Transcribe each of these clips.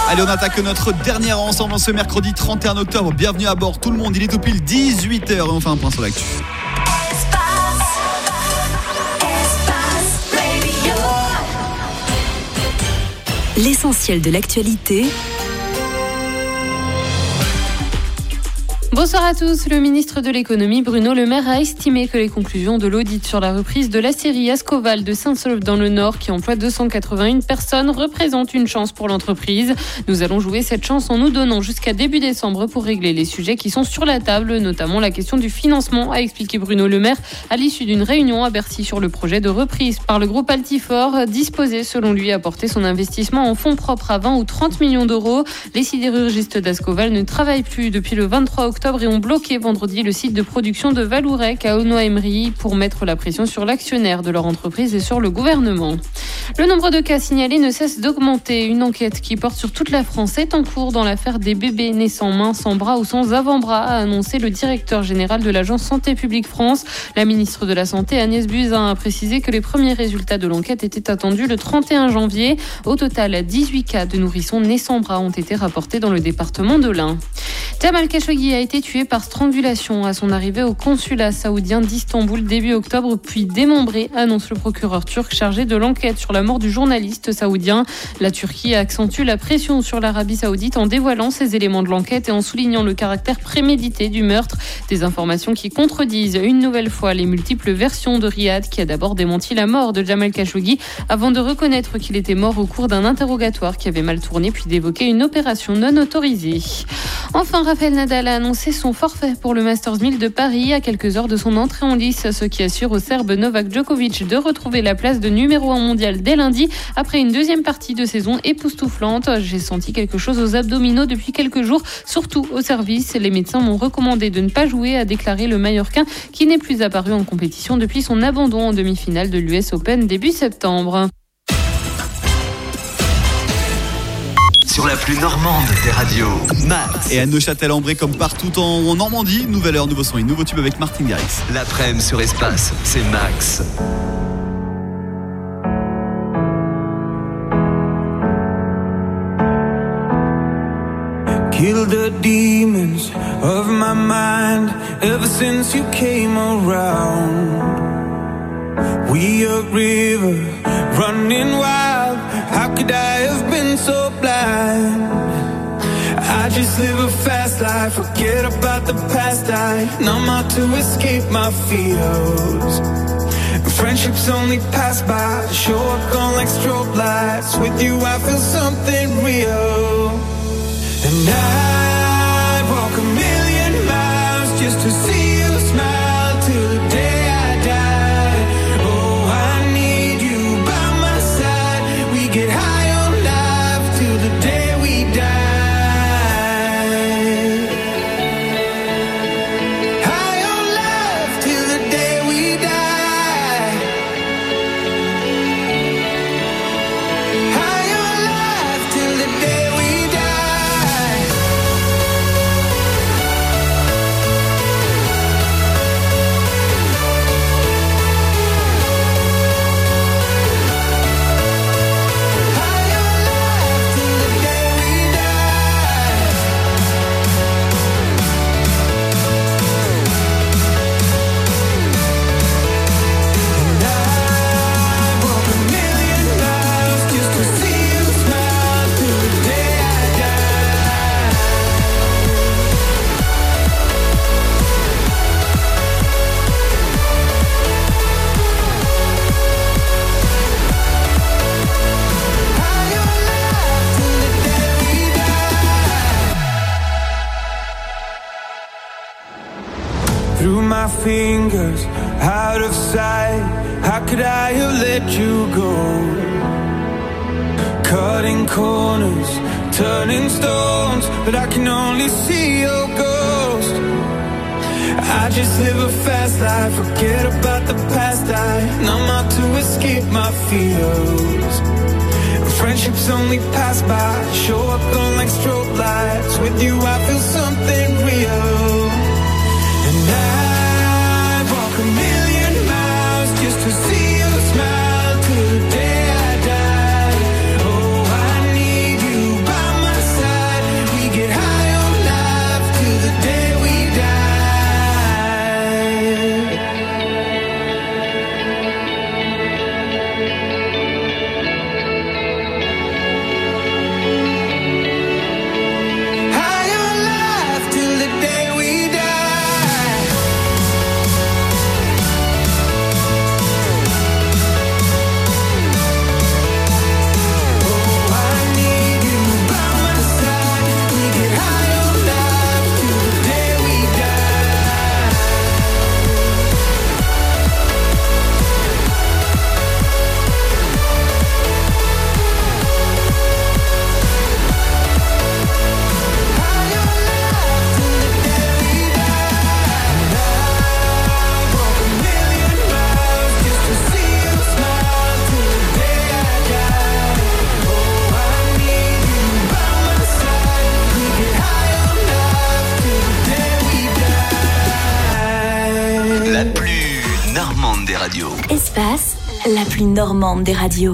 Allez, on attaque notre dernière ensemble en ce mercredi 31 octobre. Bienvenue à bord tout le monde, il est tout pile 18h et on fait un point sur l'actu. L'essentiel de l'actualité. Bonsoir à tous. Le ministre de l'économie Bruno Le Maire a estimé que les conclusions de l'audit sur la reprise de l'aciérie Ascoval de Saint-Saulve dans le Nord, qui emploie 281 personnes, représentent une chance pour l'entreprise. Nous allons jouer cette chance en nous donnant jusqu'à début décembre pour régler les sujets qui sont sur la table, notamment la question du financement, a expliqué Bruno Le Maire à l'issue d'une réunion à Bercy sur le projet de reprise par le groupe Altifort, disposé selon lui à porter son investissement en fonds propres à 20 ou 30 millions d'euros. Les sidérurgistes d'Ascoval ne travaillent plus depuis le 23 octobre et ont bloqué vendredi le site de production de Vallourec à Aulnoy-Aymeries pour mettre la pression sur l'actionnaire de leur entreprise et sur le gouvernement. Le nombre de cas signalés ne cesse d'augmenter. Une enquête qui porte sur toute la France est en cours dans l'affaire des bébés nés sans main, sans bras ou sans avant-bras, a annoncé le directeur général de l'agence Santé publique France. La ministre de la Santé, Agnès Buzyn, a précisé que les premiers résultats de l'enquête étaient attendus le 31 janvier. Au total, 18 cas de nourrissons nés sans bras ont été rapportés dans le département de l'Ain. Jamal Khashoggi a été tué par strangulation à son arrivée au consulat saoudien d'Istanbul début octobre, puis démembré, annonce le procureur turc chargé de l'enquête sur la mort du journaliste saoudien. La Turquie accentue la pression sur l'Arabie saoudite en dévoilant ses éléments de l'enquête et en soulignant le caractère prémédité du meurtre. Des informations qui contredisent une nouvelle fois les multiples versions de Riyad, qui a d'abord démenti la mort de Jamal Khashoggi avant de reconnaître qu'il était mort au cours d'un interrogatoire qui avait mal tourné, puis d'évoquer une opération non autorisée. Enfin, Rafael Nadal a annoncé son forfait pour le Masters 1000 de Paris à quelques heures de son entrée en lice, ce qui assure au Serbe Novak Djokovic de retrouver la place de numéro 1 mondial dès lundi après une deuxième partie de saison époustouflante. J'ai senti quelque chose aux abdominaux depuis quelques jours, surtout au service. Les médecins m'ont recommandé de ne pas jouer, a déclaré le Mallorquin, qui n'est plus apparu en compétition depuis son abandon en demi-finale de l'US Open début septembre. Sur la plus normande des radios, Max. Et à Neuchâtel-en-Bray, comme partout en Normandie, nouvelle heure, nouveau son et nouveau tube avec Martin Garrix. L'après-midi sur Espace, c'est Max. Kill the demons of my mind ever since you came around. We a river running wild. How could I have been so blind? I just live a fast life, forget about the past. I numb out to escape my fears. Friendships only pass by, show up gone like strobe lights. With you I feel something real. And I walk a million miles just to see you smile till the day I die. Oh, I need you by my side. We get high on life till the day we die. High on life till the day we die. High on life till the day we die. Through my fingers, out of sight. How could I have let you go? Cutting corners, turning stones, but I can only see your ghost. I just live a fast life, forget about the past. I numb out to escape my fears. Friendships only pass by, show up gone like strobe lights. With you I feel something real. And I walk a million miles just to see you smile till the day I die. Oh, I need you by my la plus normande des radios.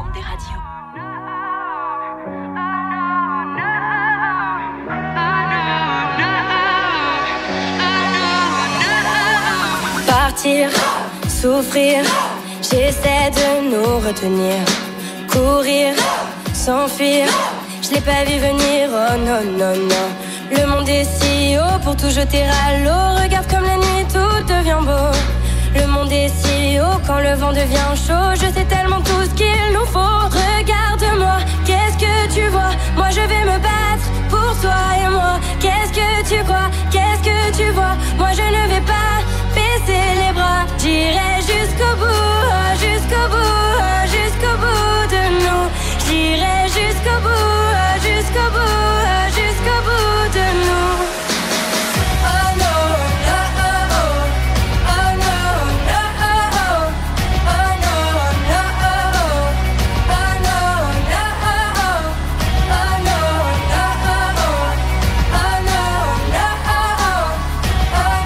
Partir, souffrir, j'essaie de nous retenir. Courir, s'enfuir, je l'ai pas vu venir, oh non, non, non. Le monde est si haut pour tout jeter à l'eau. Regarde comme la nuit tout devient beau. Le monde est si haut quand le vent devient chaud. Je sais tellement tout ce qu'il nous faut. Regarde-moi, qu'est-ce que tu vois? Moi je vais me battre pour toi et moi. Qu'est-ce que tu crois? Qu'est-ce que tu vois? Moi je ne vais pas baisser les bras. J'irai jusqu'au bout, jusqu'au bout, jusqu'au bout de nous. J'irai jusqu'au bout, jusqu'au bout, jusqu'au bout de nous. Oh non, oh oh oh. Oh non, oh oh oh. Oh non, oh oh oh. Oh non, oh oh oh. Oh non, oh oh oh. Oh non, oh oh oh. Oh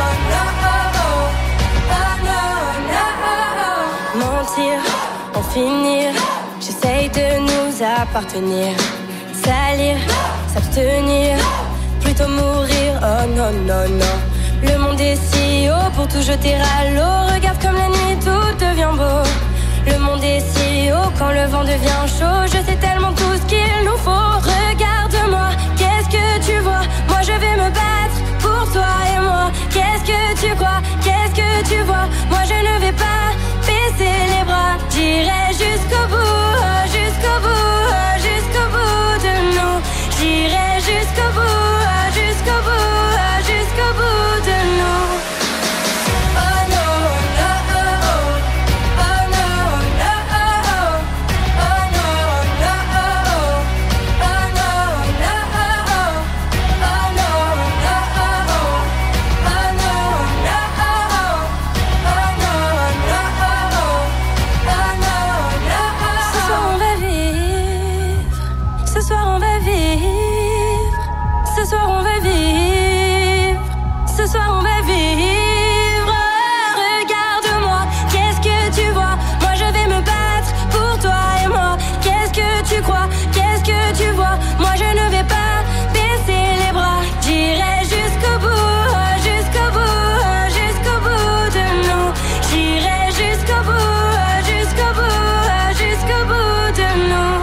non, oh oh oh. Mentir, en finir, j'essaye de nous appartenir. Salir, s'abstenir, plutôt mourir, oh non, non, non. Le monde est si haut pour tout jeter à l'eau. Regarde comme la nuit tout devient beau. Le monde est si haut quand le vent devient chaud. Je sais tellement tout ce qu'il nous faut. Regarde-moi, qu'est-ce que tu vois? Moi je vais me battre pour toi et moi. Qu'est-ce que tu crois? Qu'est-ce que tu vois? Moi je ne vais pas baisser les bras. J'irai jusqu'au bout, jusqu'au bout, jusqu'au bout de nous. J'irai jusqu'au bout, jusqu'au bout, jusqu'au bout de nous. Oh non, oh oh oh. Oh non, oh oh oh. Oh non, oh oh oh. Oh non, oh oh oh. Oh non, oh oh oh. Oh non, oh oh oh. Oh non, oh oh oh. Oh non, oh oh oh. Ce soir on va vivre. Ce soir on va vivre. Ce soir on va vivre. Ce soir on va vivre. Regarde-moi, qu'est-ce que tu vois? Moi je vais me battre pour toi et moi. Qu'est-ce que tu crois? Qu'est-ce que tu vois? Moi je ne vais pas baisser les bras. J'irai jusqu'au bout, jusqu'au bout, jusqu'au bout de nous. J'irai jusqu'au bout, jusqu'au bout, jusqu'au bout de nous.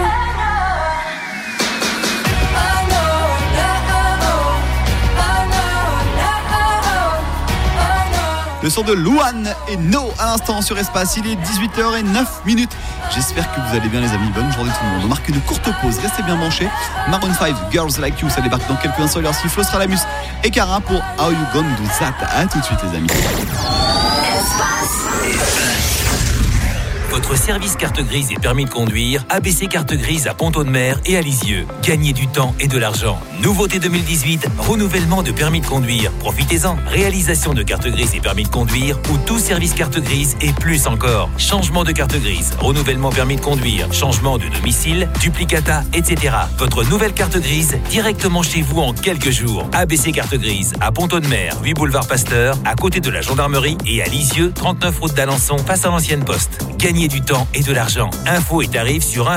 Oh non, oh oh oh. Oh non, oh oh oh. Oh non. Le son de Louane et No à l'instant sur Espace. Il est 18h09. J'espère que vous allez bien les amis. Bonne journée tout le monde. On marque une courte pause. Restez bien branchés. Maroon 5, Girls Like You, ça débarque dans quelques instants. Alors si Flostradamus et Cara pour How You Gonna Do That. À tout de suite les amis. Votre service carte grise et permis de conduire, ABC Carte Grise à Pont-Audemer et à Lisieux. Gagnez du temps et de l'argent. Nouveauté 2018, renouvellement de permis de conduire. Profitez-en. Réalisation de carte grise et permis de conduire ou tout service carte grise et plus encore. Changement de carte grise, renouvellement permis de conduire, changement de domicile, duplicata, etc. Votre nouvelle carte grise directement chez vous en quelques jours. ABC Carte Grise à Pont-Audemer, 8 boulevard Pasteur, à côté de la gendarmerie et à Lisieux, 39 route d'Alençon, face à l'ancienne poste. Gagnez du temps et de l'argent. Infos et tarifs sur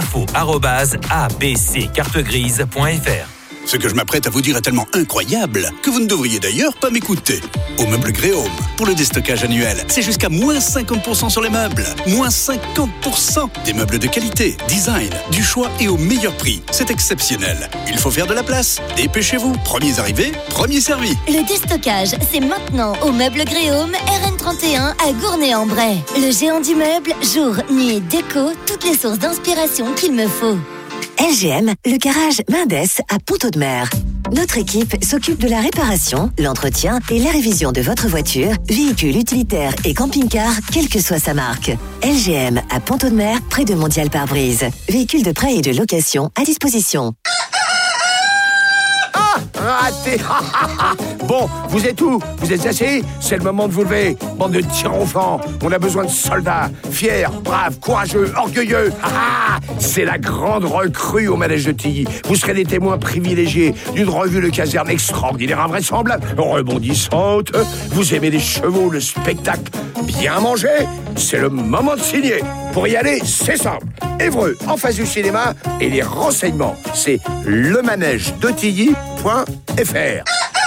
info@abccartegrise.fr. Ce que je m'apprête à vous dire est tellement incroyable que vous ne devriez d'ailleurs pas m'écouter. Au meuble Gréaume, pour le déstockage annuel, c'est jusqu'à moins 50% sur les meubles. Moins 50%. Des meubles de qualité, design, du choix et au meilleur prix. C'est exceptionnel. Il faut faire de la place. Dépêchez-vous. Premiers arrivés, premiers servis. Le déstockage, c'est maintenant au meuble Gréaume, RN31 à Gournay-en-Bray. Le géant du meuble, jour, nuit, déco, toutes les sources d'inspiration qu'il me faut. LGM, le garage Mendes à Pont-Audemer. Notre équipe s'occupe de la réparation, l'entretien et la révision de votre voiture, véhicule utilitaire et camping-car, quelle que soit sa marque. LGM à Pont-Audemer, près de Mondial Pare-Brise. Véhicule de prêt et de location à disposition. Raté. Bon, vous êtes où? Vous êtes assis? C'est le moment de vous lever. Bande de tire-enfants. On a besoin de soldats. Fiers, braves, courageux, orgueilleux. C'est la grande recrue au manège de Tilly. Vous serez des témoins privilégiés d'une revue de caserne extraordinaire, invraisemblable, rebondissante. Vous aimez les chevaux, le spectacle. bien manger, c'est le moment de signer. Pour y aller, c'est simple. Évreux, en face du cinéma, et les renseignements, c'est lemanège-de-tilly.fr.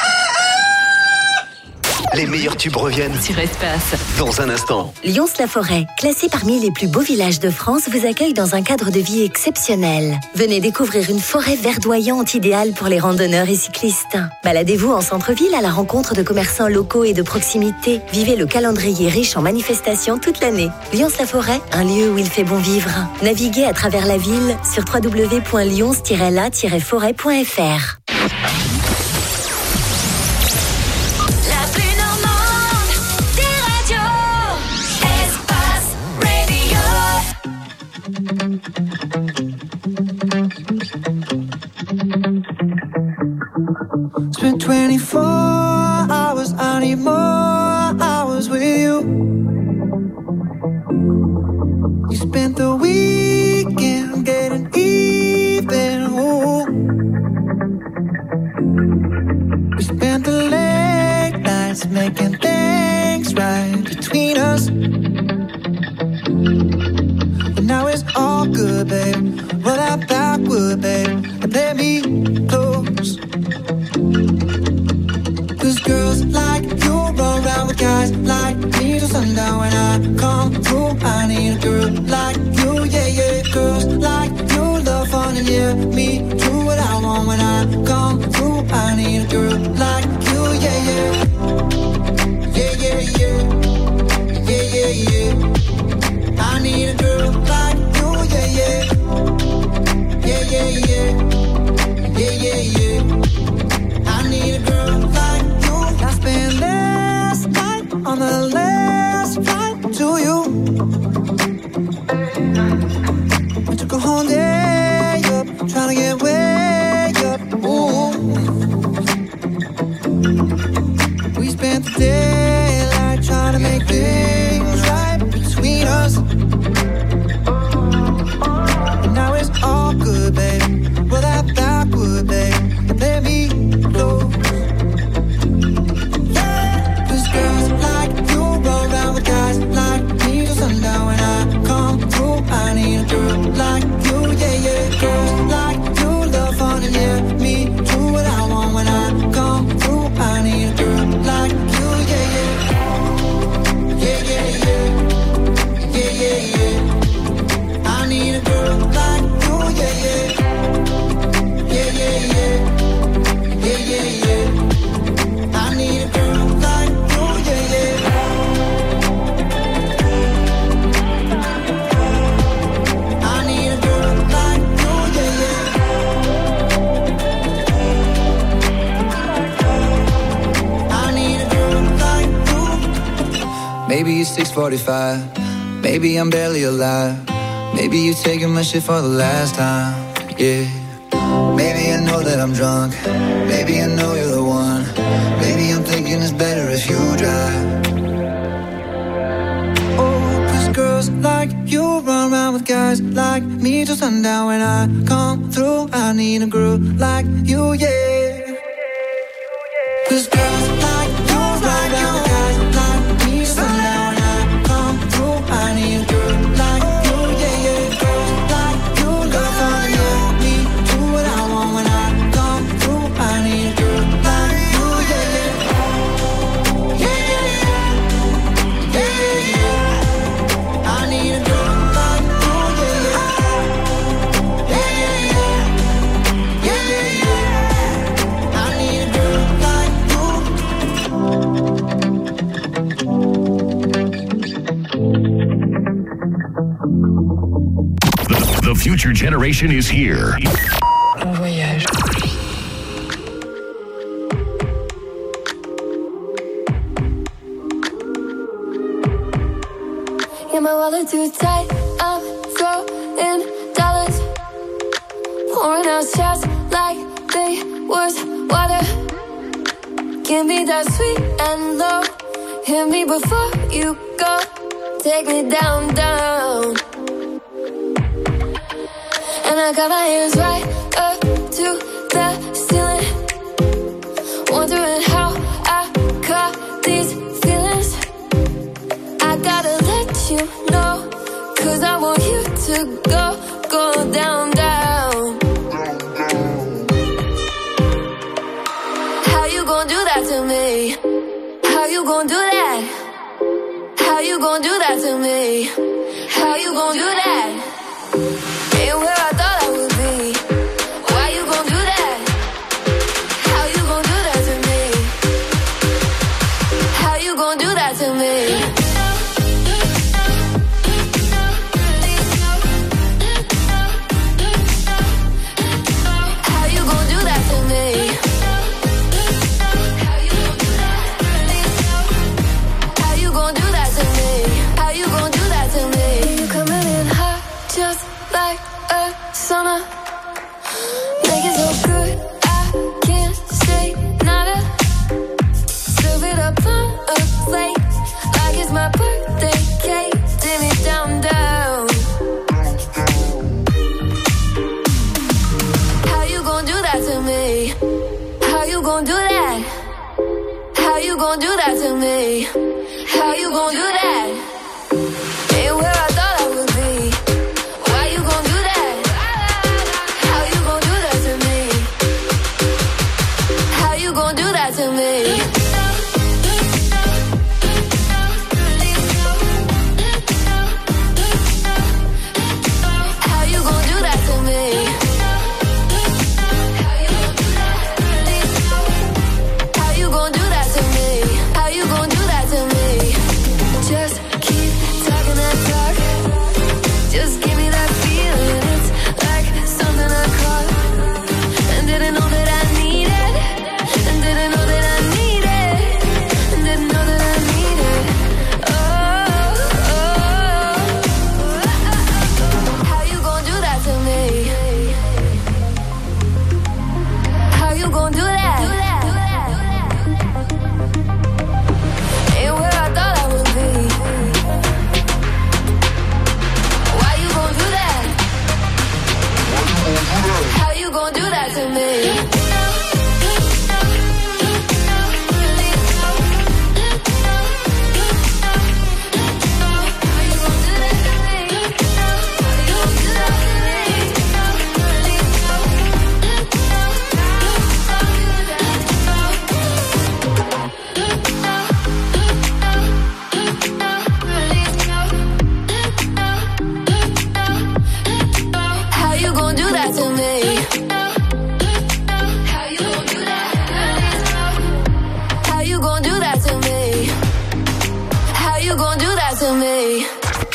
Les meilleurs tubes reviennent Sur Espace. dans un instant. Lyons-la-Forêt, classé parmi les plus beaux villages de France, vous accueille dans un cadre de vie exceptionnel. Venez découvrir une forêt verdoyante idéale pour les randonneurs et cyclistes. Baladez-vous en centre-ville à la rencontre de commerçants locaux et de proximité. Vivez le calendrier riche en manifestations toute l'année. Lyons-la-Forêt, un lieu où il fait bon vivre. Naviguez à travers la ville sur www.lyons-la-forêt.fr. Spent 24 hours, I need more hours with you. You spent the weekend getting even. Ooh. We spent the late nights making things right between us. But now it's all good, babe. Roll that backward, babe, and play me close. Cause girls like you run around with guys like me till sundown. When I come through, I need a girl like you, yeah, yeah. Girls like you love fun and yeah, me do what I want. When I come through, I need a girl like you, yeah, yeah. Yeah, yeah, yeah. Yeah, yeah, yeah. I need a girl like you, yeah, yeah. Yeah, yeah, yeah. Yeah, yeah, yeah. I need a girl like you. I spent last night on the last flight to you. I took a whole day up, trying to get way up. Ooh. We spent the daylight trying to make things right between us. And now it's all good, babe. Roll that backward, babe, and play me close. Cause girls like you roll around with guys like me till sundown. When I come through, I need a girl like you, yeah, yeah. Girls like you love fun and yeah, me do what I want. When I come through, I need a girl like you, yeah, yeah. Yeah, yeah, yeah. Yeah, yeah, yeah. I need a girl like you, yeah, yeah. Yeah, yeah, yeah. Yeah, yeah, yeah. I need a girl like you, yeah, yeah. I need a girl like you, yeah, yeah. I need a girl like you. Maybe it's 6:45. Maybe I'm barely alive. Maybe you're taking my shit for the last time. Yeah. Maybe I know that I'm drunk. Maybe I know you're the one. Maybe I'm thinking it's better if you drive. Oh, cause girls like you run around with guys like me till sundown. When I come through, I need a girl like you, yeah. Cause girls like you run around with guys like me till sundown. When I come through, I need a girl like you, yeah, yeah. Girls like you love fun, yeah, me do what I want. When I come through, I need a girl like you, yeah, yeah. Yeah, yeah, yeah. Yeah, yeah, yeah. I need a girl like you, yeah, yeah. Yeah, yeah, yeah. Yeah, yeah, yeah. I need a girl like you. The future generation is here. On voyage. Yeah, my wallet too tight. I'm throwing dollars, pouring out shots like they was water. Give me that sweet and low. Hit me before you go. Take me down, down. And I got my hands right up to the ceiling, wondering how I caught these feelings. I you know, 'cause I want you to go down, down. How you gonna do that to me? How you gonna do that? How you gonna do that to me? How you gonna do that? Ain't where I thought I would be. Why you gonna do that? How you gonna do that to me? How you gonna do that to me? How you gonna do that to me? How you gonna do that to me? How you gonna do that to me? You coming in hot, just like a summer. Make it so good, I can't say nada. Serve it up on a plate, like it's my birthday cake. Dim it down, down. How you gonna do that to me? How you gonna do that? How you gonna do that to me? How you gonna do that? Ain't where I thought I would be. Why you gonna do that? How you gonna do that to me? How you gonna do that to me? How you gonna do that to me? How you gonna do that to me? How you gonna do that to me? Just keep talking that talk. Just give me that feeling. It's like something I caught and didn't know that I needed. And didn't know that I needed. And didn't know that I needed. Oh, oh. How you gonna do that to me? How you gonna do that? Ain't where I thought I would be. Why you gonna do that? How you gonna do that to me? How you gonna do that to me? How you gonna do that? How you gonna do that to me? How you gonna do that to me?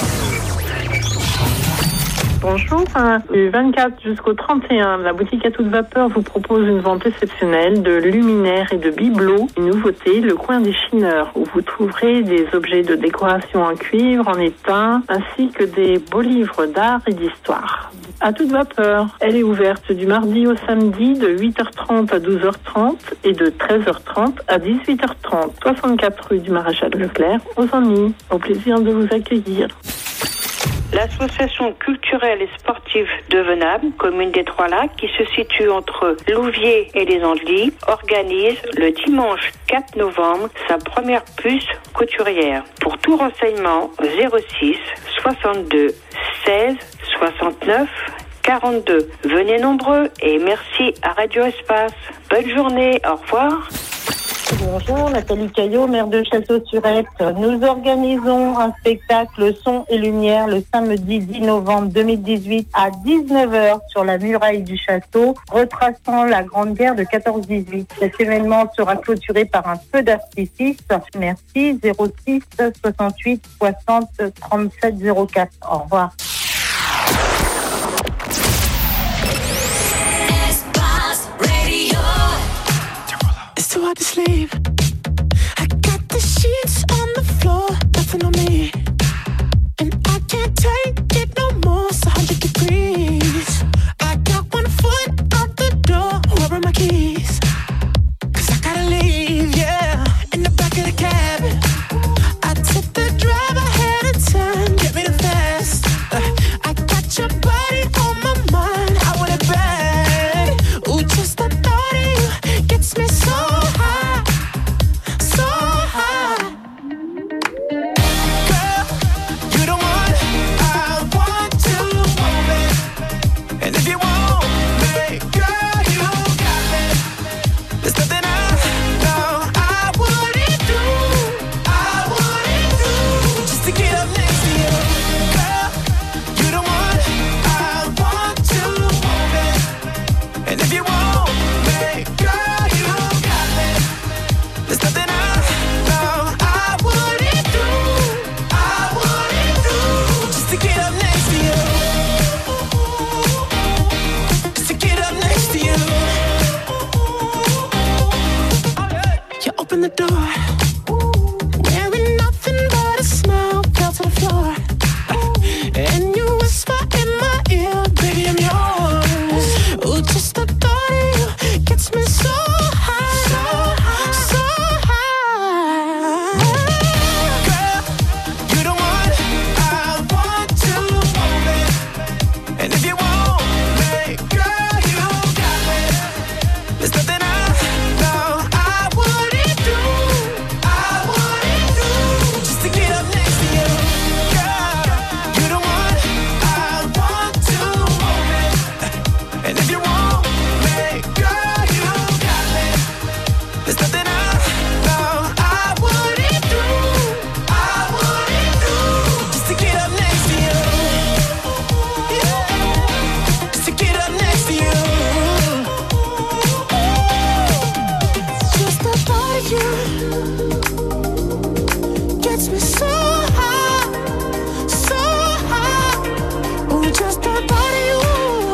Bonjour, du 24 jusqu'au 31, la boutique à toute vapeur vous propose une vente exceptionnelle de luminaires et de bibelots. Une nouveauté, le coin des chineurs, où vous trouverez des objets de décoration en cuivre, en étain, ainsi que des beaux livres d'art et d'histoire. À toute vapeur, elle est ouverte du mardi au samedi de 8h30 à 12h30 et de 13h30 à 18h30. 64 rue du Maréchal Leclerc, aux Antilles. Au plaisir de vous accueillir. L'association culturelle et sportive de Venable, commune des Trois-Lacs, qui se situe entre Louviers et les Andelys, organise le dimanche 4 novembre sa première puce couturière. Pour tout renseignement, 06 62 16 69 42. Venez nombreux et merci à Radio Espace. Bonne journée, au revoir. Bonjour, Nathalie Caillot, maire de Château-sur-Epte. Nous organisons un spectacle son et lumière le samedi 10 novembre 2018 à 19h sur la muraille du château, retraçant la Grande Guerre de 14-18. Cet événement sera clôturé par un feu d'artifice. Merci, 06 68 60 37 04. Au revoir. So hard to sleep. I got the sheets on the floor, nothing on me. And I can't take it no more, it's 100 degrees. I got 1 foot out the door, where are my keys? 'Cause I gotta leave, yeah. In the back of the cab, I took the drive ahead of time, get me the fast. on the door. Wearing nothing but a smile, fell to the floor. And you whisper in my ear, baby, I'm yours. Ooh, just the thought of you gets me so high, so high. Girl, you the one I want to hold me. And if you want me, girl, you got me. There's nothing I know I wouldn't do just to get up next to you. Girl, you the one I want to hold me. And if you want me, girl, you got me. There's nothing I know I wouldn't do just to get up next to you. Yeah, just to get up next to you. Just the thought of you gets me so high, so high. Ooh, just the thought of you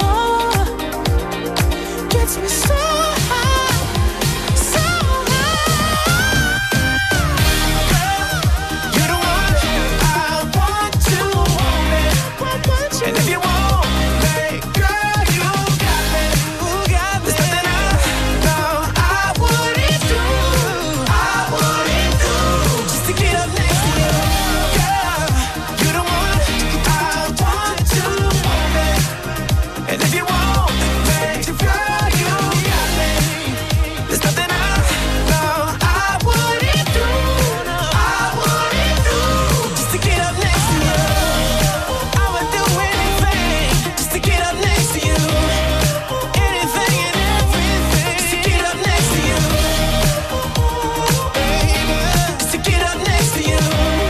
gets me so high, so high. Girl, you're the one I want to hold me. And if you want me, girl, you got me. There's nothing I know I wouldn't do just to get up next to you. Girl, you're the one I want to hold me. And if you want me, girl, you got me. There's nothing I know I wouldn't do just to get up next to you. I would do anything just to get up next to you. Anything and everything just to get up next to you. Baby, just to get up next to you.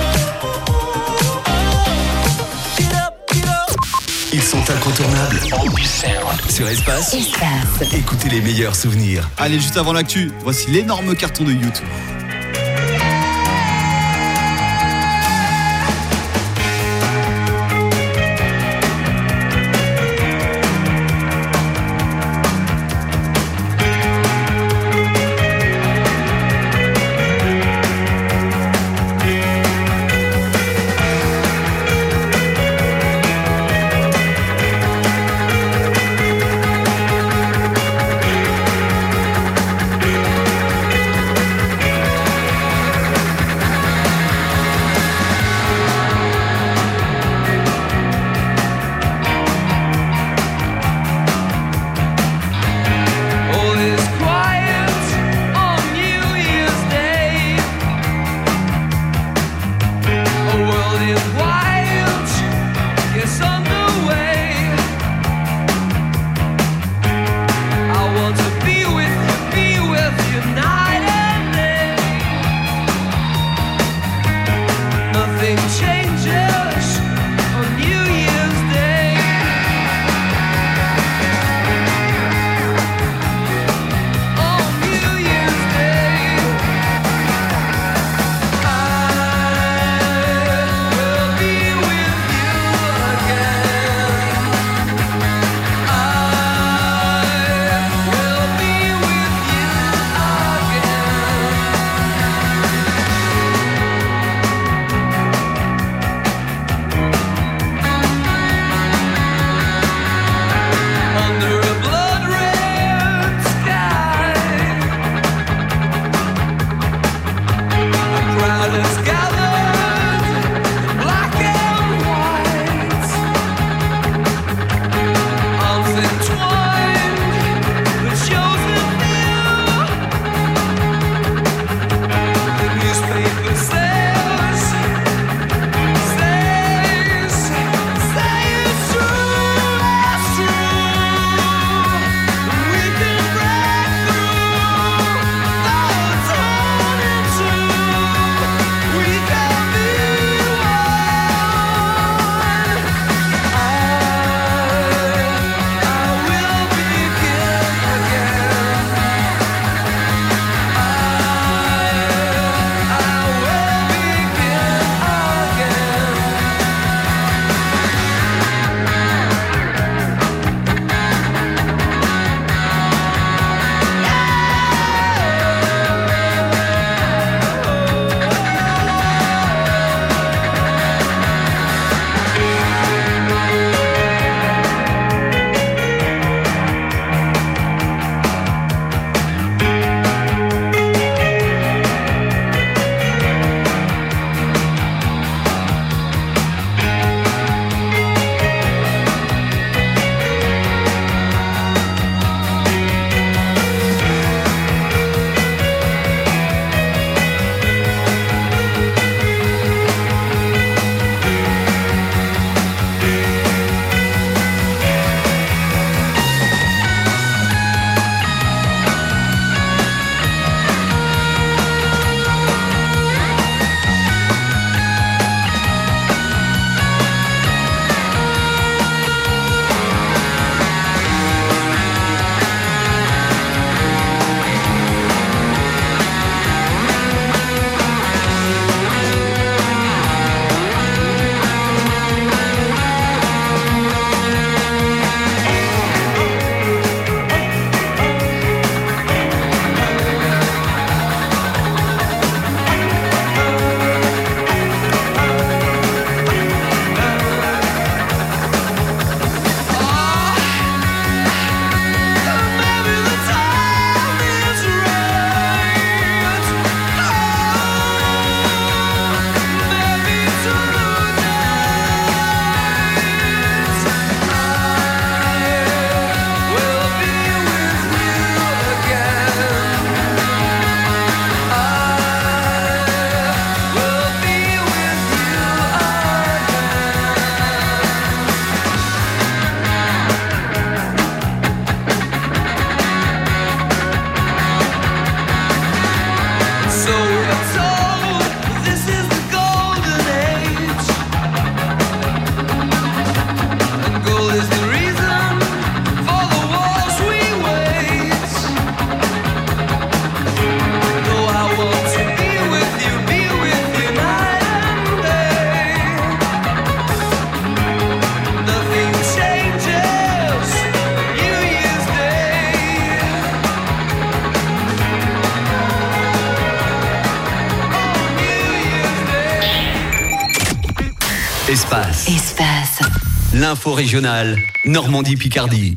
Get up, get up. Ils sont incontournables. Sur Espace. Écoutez les meilleurs souvenirs. Allez, juste avant l'actu, voici l'énorme carton de YouTube. Espace. L'info régionale, Normandie-Picardie.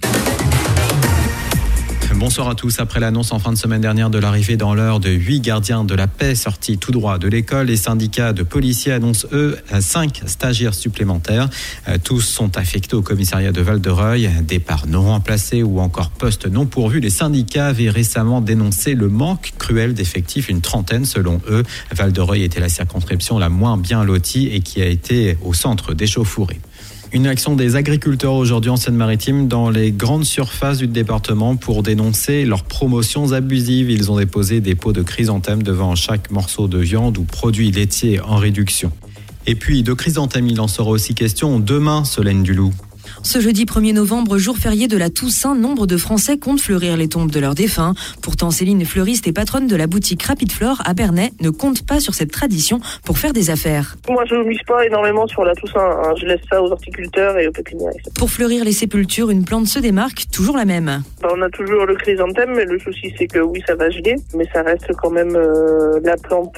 Bonsoir à tous. Après l'annonce en fin de semaine dernière de l'arrivée dans l'heure de 8 gardiens de la paix sortis tout droit de l'école, les syndicats de policiers annoncent, eux, 5 stagiaires supplémentaires. Tous sont affectés au commissariat de Val-de-Reuil. Départ non remplacé ou encore poste non pourvu. Les syndicats avaient récemment dénoncé le manque cruel d'effectifs, une trentaine selon eux. Val-de-Reuil était la circonscription la moins bien lotie et qui a été au centre d'échauffourées. Une action des agriculteurs aujourd'hui en Seine-Maritime dans les grandes surfaces du département pour dénoncer leurs promotions abusives. Ils ont déposé des pots de chrysanthème devant chaque morceau de viande ou produit laitier en réduction. Et puis de chrysanthème, il en sera aussi question demain, Solène Duloup. Ce jeudi 1er novembre, jour férié de la Toussaint, nombre de Français comptent fleurir les tombes de leurs défunts. Pourtant, Céline, fleuriste et patronne de la boutique Rapid Flore à Bernay, ne compte pas sur cette tradition pour faire des affaires. Moi, je ne mise pas énormément sur la Toussaint. Je laisse ça aux horticulteurs et aux pépiniéristes. Pour fleurir les sépultures, une plante se démarque, toujours la même. On a toujours le chrysanthème, mais le souci, c'est que oui, ça va geler, mais ça reste quand même la plante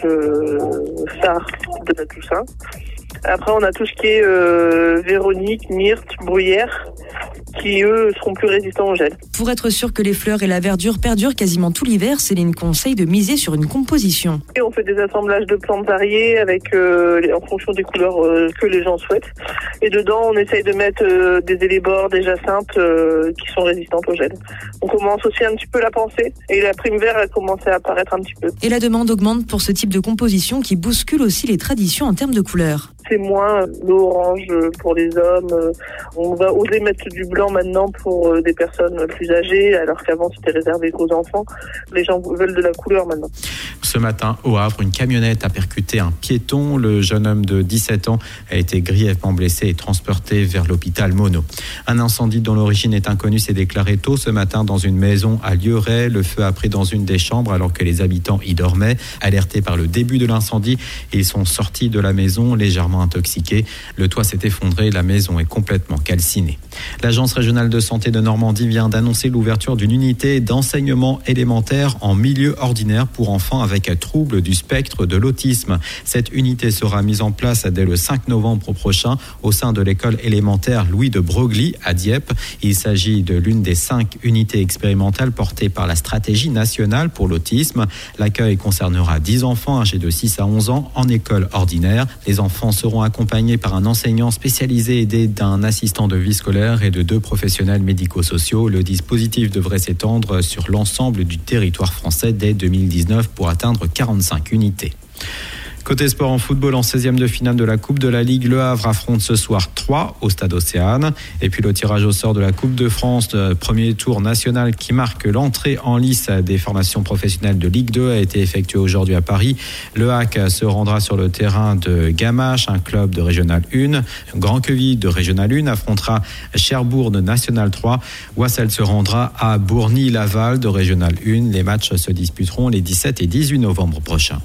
phare de la Toussaint. Après, on a tout ce qui est Véronique, Myrte, Bruyère, qui, eux, seront plus résistants au gel. Pour être sûr que les fleurs et la verdure perdurent quasiment tout l'hiver, Céline conseille de miser sur une composition. Et on fait des assemblages de plantes variées avec, en fonction des couleurs que les gens souhaitent. Et dedans, on essaye de mettre des élébores, des jacinthes qui sont résistantes au gel. On commence aussi un petit peu la pensée. Et la prime vert a commencé à apparaître un petit peu. Et la demande augmente pour ce type de composition qui bouscule aussi les traditions en termes de couleurs. C'est moins l'orange pour les hommes. On va oser mettre du blanc maintenant pour des personnes plus âgées, alors qu'avant c'était réservé qu'aux enfants. Les gens veulent de la couleur maintenant. Ce matin, au Havre, une camionnette a percuté un piéton. Le jeune homme de 17 ans a été grièvement blessé et transporté vers l'hôpital Monod. Un incendie dont l'origine est inconnue s'est déclaré tôt ce matin dans une maison à Lieuret. Le feu a pris dans une des chambres alors que les habitants y dormaient. Alertés par le début de l'incendie, ils sont sortis de la maison légèrement intoxiqués. Le toit s'est effondré, la maison est complètement calcinée. L'Agence régionale de santé de Normandie vient d'annoncer l'ouverture d'une unité d'enseignement élémentaire en milieu ordinaire pour enfants avec troubles du spectre de l'autisme. Cette unité sera mise en place dès le 5 novembre prochain au sein de l'école élémentaire Louis de Broglie à Dieppe. Il s'agit de l'une des 5 unités expérimentales portées par la stratégie nationale pour l'autisme. L'accueil concernera 10 enfants âgés de 6 à 11 ans en école ordinaire. Les enfants seront accompagnés par un enseignant spécialisé aidé d'un assistant de vie scolaire et de 2 professionnels médico-sociaux. Le dispositif devrait s'étendre sur l'ensemble du territoire français dès 2019 pour atteindre 45 unités. Côté sport en football, en 16e de finale de la Coupe de la Ligue, Le Havre affronte ce soir 3 au Stade Océane. Et puis le tirage au sort de la Coupe de France, premier tour national qui marque l'entrée en lice des formations professionnelles de Ligue 2 a été effectué aujourd'hui à Paris. Le HAC se rendra sur le terrain de Gamache, un club de Régional 1. Grand Queville de Régional 1 affrontera Cherbourg de National 3. Wassel se rendra à Bourny-Laval de Régional 1. Les matchs se disputeront les 17 et 18 novembre prochains.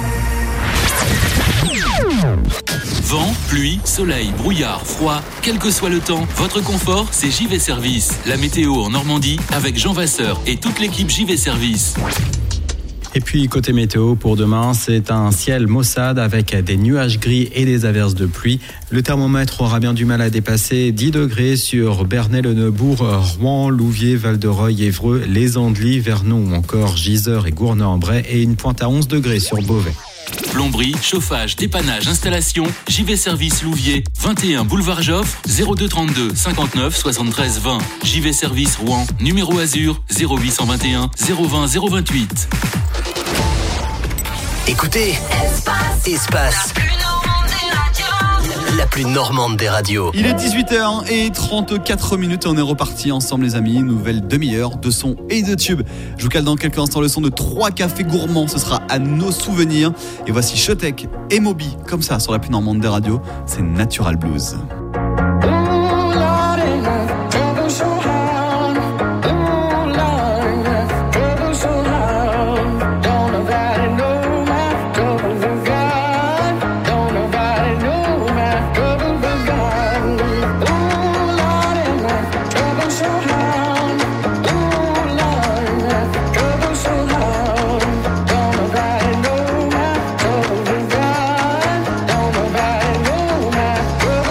Vent, pluie, soleil, brouillard, froid, quel que soit le temps, votre confort, c'est JV Service. La météo en Normandie avec Jean Vasseur et toute l'équipe JV Service. Et puis côté météo pour demain, c'est un ciel maussade avec des nuages gris et des averses de pluie. Le thermomètre aura bien du mal à dépasser 10 degrés sur Bernay-le-Neubourg, Rouen, Louviers, Val-de-Reuil, Évreux, Les Andelys, Vernon ou encore Gisors et Gournay-en-Bray et une pointe à 11 degrés sur Beauvais. Plomberie, chauffage, dépannage, installation, JV Service Louviers, 21 boulevard Joffre, 02 32 59 73 20. JV Service Rouen, numéro Azur, 0821 020 028. Écoutez, Espace. La plus normande des radios. Il est 18h34. On est reparti ensemble les amis. Nouvelle demi-heure de son et de tube. Je vous cale dans quelques instants le son de 3 cafés gourmands. Ce sera à nos souvenirs. Et voici Chotek et Moby. Comme ça sur la plus normande des radios. C'est Natural Blues. Go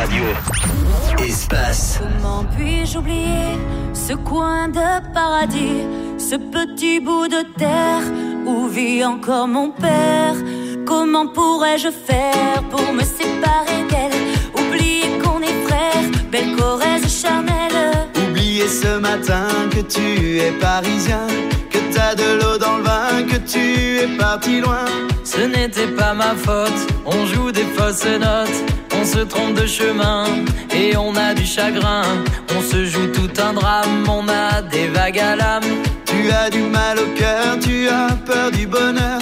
radio. Espace. Comment puis-je oublier ce coin de paradis, ce petit bout de terre où vit encore mon père? Comment pourrais-je faire pour me séparer d'elle? Oublier qu'on est frères, belle Corrèze charnelle. Oublier ce matin que tu es parisien, que t'as de l'eau dans le vin, que tu es parti loin. Ce n'était pas ma faute, on joue des fausses notes, on se trompe de chemin et on a du chagrin. On se joue tout un drame, on a des vagues à l'âme. Tu as du mal au cœur, tu as peur du bonheur.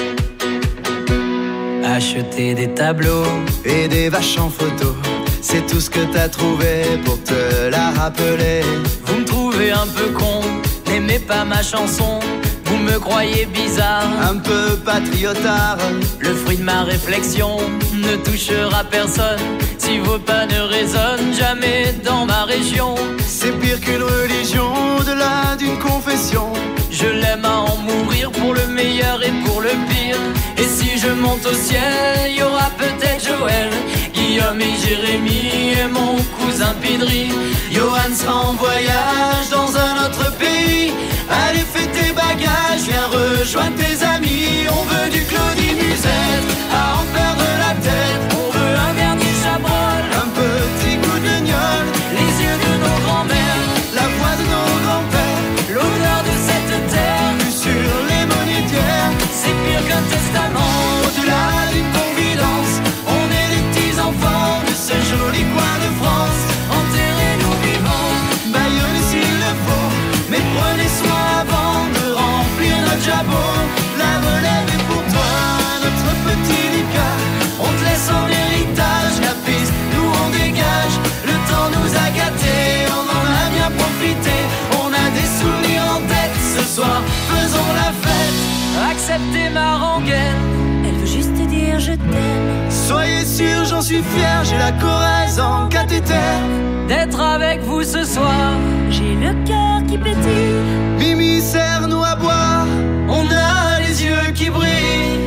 Acheter des tableaux et des vaches en photo, c'est tout ce que t'as trouvé pour te la rappeler. Vous me trouvez un peu con, n'aimez pas ma chanson. Vous me croyez bizarre, un peu patriotard. Le fruit de ma réflexion ne touchera personne si vos pas ne résonnent jamais dans ma région. C'est pire qu'une religion, au-delà d'une confession. Je l'aime à en mourir pour le meilleur et pour le pire. Et si je monte au ciel, y aura peut-être Joël, Guillaume et Jérémy et mon cousin Pidri. Johan sera en voyage dans un autre pays. Allez, fais tes bagages, viens rejoindre tes amis. On veut du Claudie Musette, à en perdre la tête. On veut un dernier Chabrol, un petit coup de gnôle, les yeux de nos grands-mères, la voix de nos grands-pères, l'odeur de cette terre, vue sur les monétaires. C'est pire qu'un testament, au-delà d'une confidence. On est les petits enfants de ce joli coin de France. Enterrez-nous vivants, baillonnez s'il le faut, mais prenez soin avant de remplir notre jabot. La relève est pour toi, notre petit Lucas. On te laisse en héritage la piste, nous on dégage. Le temps nous a gâtés, on en a bien profité. On a des souvenirs en tête, ce soir faisons la fête. Acceptez ma rengaine, elle veut juste te dire je t'aime. Soyez sûr, j'en suis fier, j'ai la Corrèze en cathéter. D'être avec vous ce soir, j'ai le cœur qui pétille. Mimi, serre-nous à boire, on a les yeux qui brillent.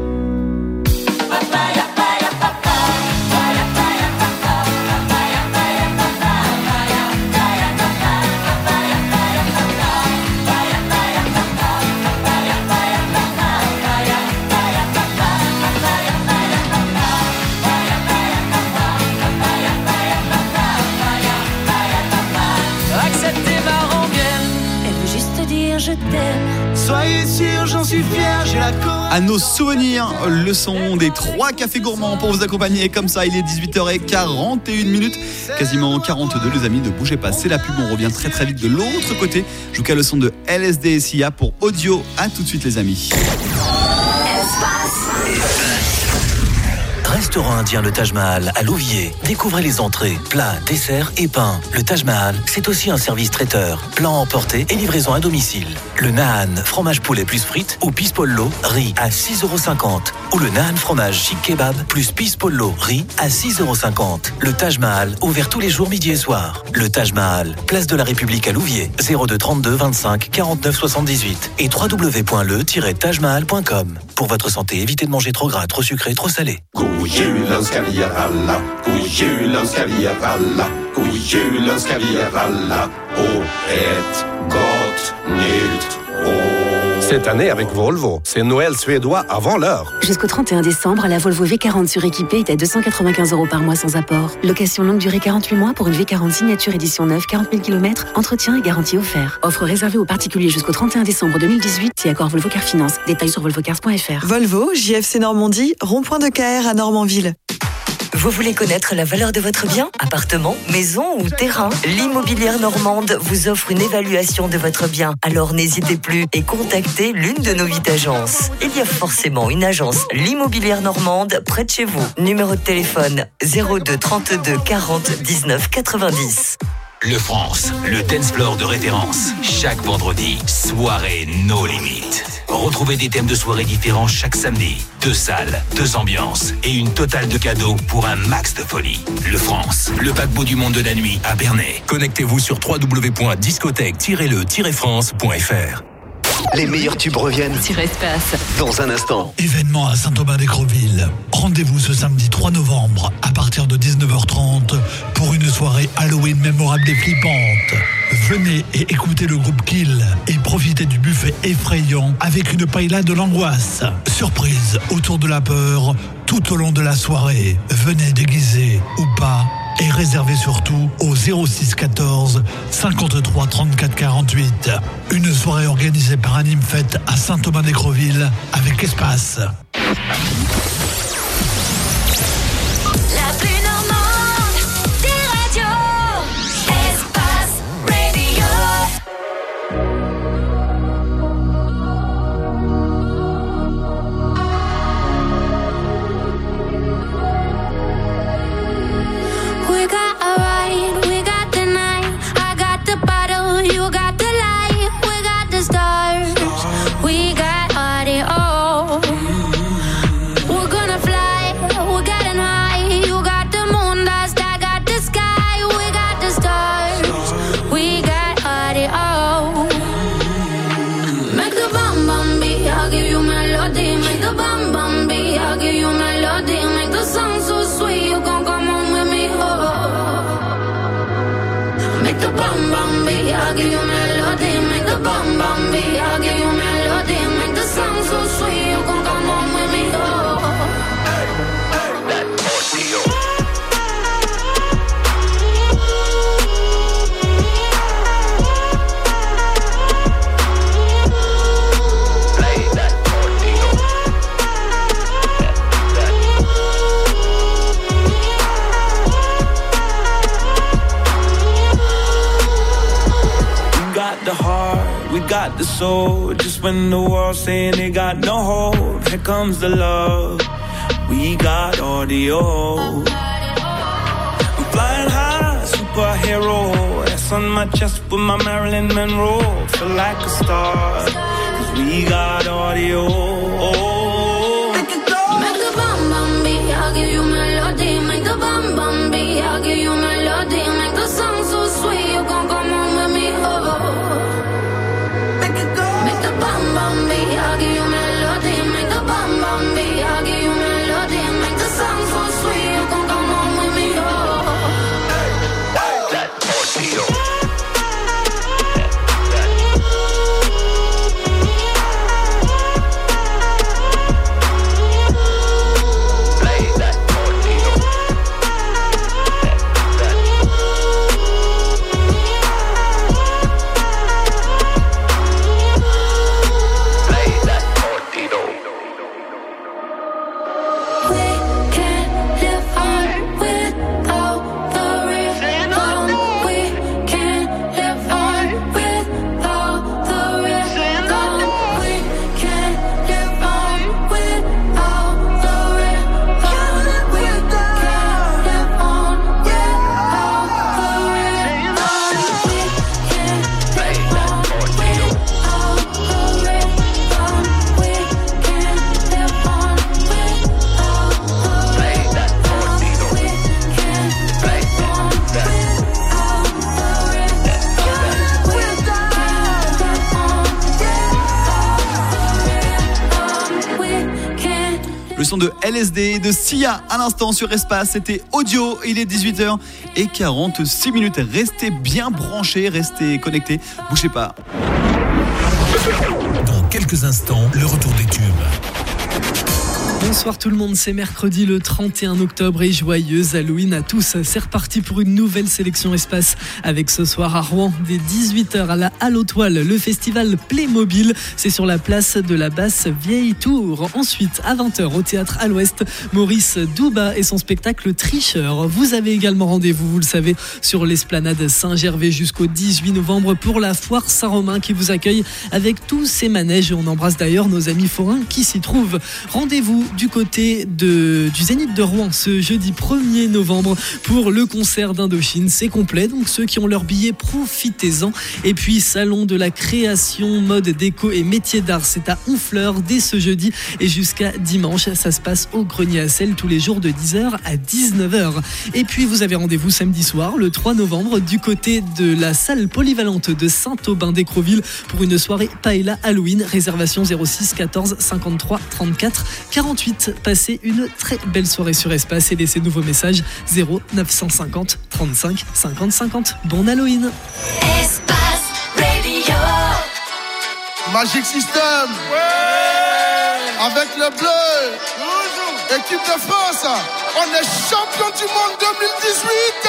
Je t'aime. Soyez sûr, j'en suis fier, j'ai la Corrèze. À nos souvenirs, le son des 3 cafés gourmands pour vous accompagner. Comme ça, il est 18h41. Quasiment 42, les amis, ne bougez pas. C'est la pub, on revient très très vite de l'autre côté. Je vous cale le son de LSD et Sia pour Audio. À tout de suite, les amis. Restaurant indien le Taj Mahal à Louviers. Découvrez les entrées, plats, desserts et pains. Le Taj Mahal, c'est aussi un service traiteur. Plan emporté et livraison à domicile. Le Naan, fromage poulet plus frites ou pispollo, riz à 6,50€. Ou le Naan fromage chic kebab plus pispollo, riz à 6,50€. Le Taj Mahal, ouvert tous les jours midi et soir. Le Taj Mahal, place de la République à Louviers. 02 32 25 49 78 et www.le-tajmahal.com. Pour votre santé, évitez de manger trop gras, trop sucré, trop salé. Julens kaviar alla, god julens kaviar alla, god julens kaviar alla och ett gott nytt år. Cette année avec Volvo, c'est Noël suédois avant l'heure. Jusqu'au 31 décembre, la Volvo V40 suréquipée est à 295 € par mois sans apport. Location longue durée 48 mois pour une V40 signature édition neuve, 40 000 km, entretien et garantie offert. Offre réservée aux particuliers jusqu'au 31 décembre 2018 si accord Volvo Car Finance. Détails sur volvocars.fr. Volvo, JFC Normandie, rond-point de KR à Normandville. Vous voulez connaître la valeur de votre bien? Appartement, maison ou terrain? L'Immobilière Normande vous offre une évaluation de votre bien. Alors n'hésitez plus et contactez l'une de nos 8 agences. Il y a forcément une agence L'Immobilière Normande près de chez vous. Numéro de téléphone 02 32 40 19 90. Le France, le dance floor de référence. Chaque vendredi, soirée no limites. Retrouvez des thèmes de soirée différents chaque samedi. 2 salles, 2 ambiances et une totale de cadeaux pour un max de folie. Le France, le paquebot du monde de la nuit à Bernay. Connectez-vous sur www.discothèque-le-france.fr. Les meilleurs tubes reviennent Sur Espace. dans un instant. Événement à Saint-Aubin-d'Écreville. Rendez-vous ce samedi 3 novembre à partir de 19h30 pour une soirée Halloween mémorable et flippante. Venez et écoutez le groupe Kill et profitez du buffet effrayant avec une paella de l'angoisse. Surprise autour de la peur tout au long de la soirée. Venez déguisés ou pas et réservez surtout au 06 14 53 34 48. Une soirée organisée par Animefête à Saint-Aubin-d'Écreville avec Espace. La plus normande des radios. Espace Radio. We got a ride, we got the night. I got the bottle, you got the light. We got the stars, we got audio. We're gonna fly, we're getting high. You got the moon dust, I got the sky. We got the stars, we got audio. Make the bum bum beat, I'll give you melody. Make the bum bum beat, I'll give you melody. Make the song so sweet, you gon' come on with me, oh. Make the bum bum beat, I'll give you melody. Make the bum bum beat, I'll give you melody. Make the song so sweet, you gon' come on with me, oh. We got the heart, we got the soul. Just when the world's saying they got no hope, here comes the love. We got audio. I'm flying high, superhero. That's on my chest with my Marilyn Monroe. Feel like a star, 'cause we got audio. Make the bum bum beat, I'll give you melody. Make the bum bum beat, I'll give you melody. Make the song so sweet, you gon' come on with me, oh. Make the bum bum beat, I'll give you melody. Make the bum bum beat, I'll give you melody. Make the song so sweet, you gon' come on with me, oh. Le son de LSD de Sia à l'instant sur Espace, c'était Audio. Il est 18h46. Restez bien branchés, restez connectés, bougez pas. Dans quelques instants, le retour des tubes. Bonsoir tout le monde, c'est mercredi le 31 octobre et joyeuse Halloween à tous. C'est reparti pour une nouvelle sélection Espace avec ce soir à Rouen dès 18h à la Halle aux Toiles, le festival Playmobil. C'est sur la place de la Basse Vieille Tour. Ensuite à 20h au théâtre à l'Ouest, Maurice Douba et son spectacle Tricheur. Vous avez également rendez-vous, vous le savez, sur l'esplanade Saint-Gervais jusqu'au 18 novembre pour la foire Saint-Romain qui vous accueille avec tous ses manèges. Et on embrasse d'ailleurs nos amis forains qui s'y trouvent. Rendez-vous du côté du Zénith de Rouen ce jeudi 1er novembre pour le concert d'Indochine. C'est complet, donc ceux qui ont leur billet, profitez-en. Et puis salon de la création, mode, déco et métiers d'art, c'est à Honfleur dès ce jeudi et jusqu'à dimanche. Ça se passe au Grenier à Sel tous les jours de 10h à 19h. Et puis vous avez rendez-vous samedi soir, le 3 novembre, du côté de la salle polyvalente de Saint-Aubin-d'Écreville pour une soirée paella Halloween. Réservation 06 14 53 34 48. Passez une très belle soirée sur Espace et laissez nouveaux messages 0 950 35 50 50. Bon Halloween. Espace Radio. Magic System. Avec le bleu. Équipe de France. On est champion du monde 2018.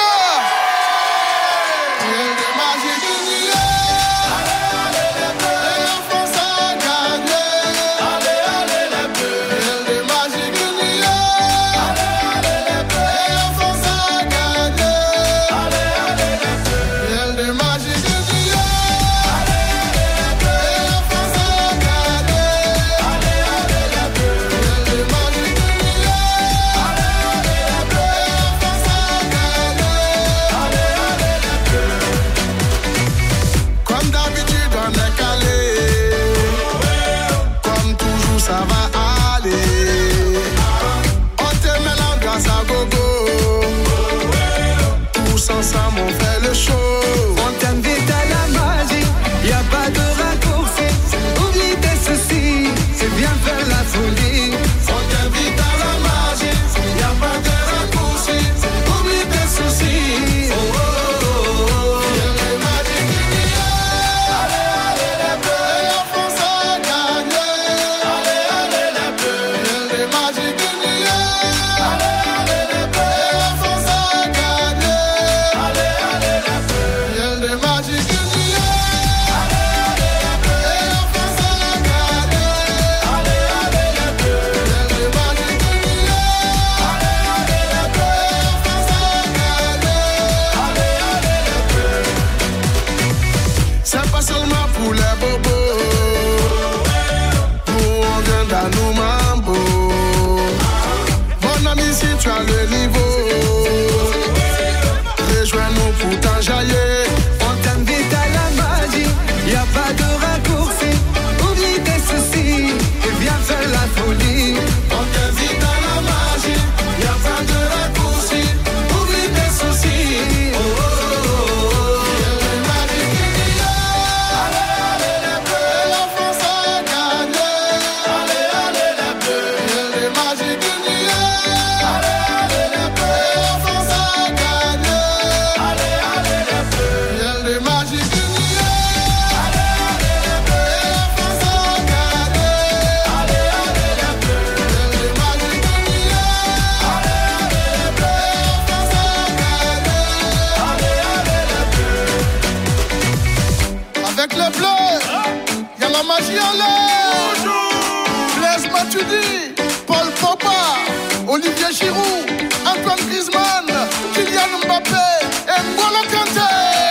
Olivier Giroud, Antoine Griezmann, Kylian Mbappé et N'Golo Kanté.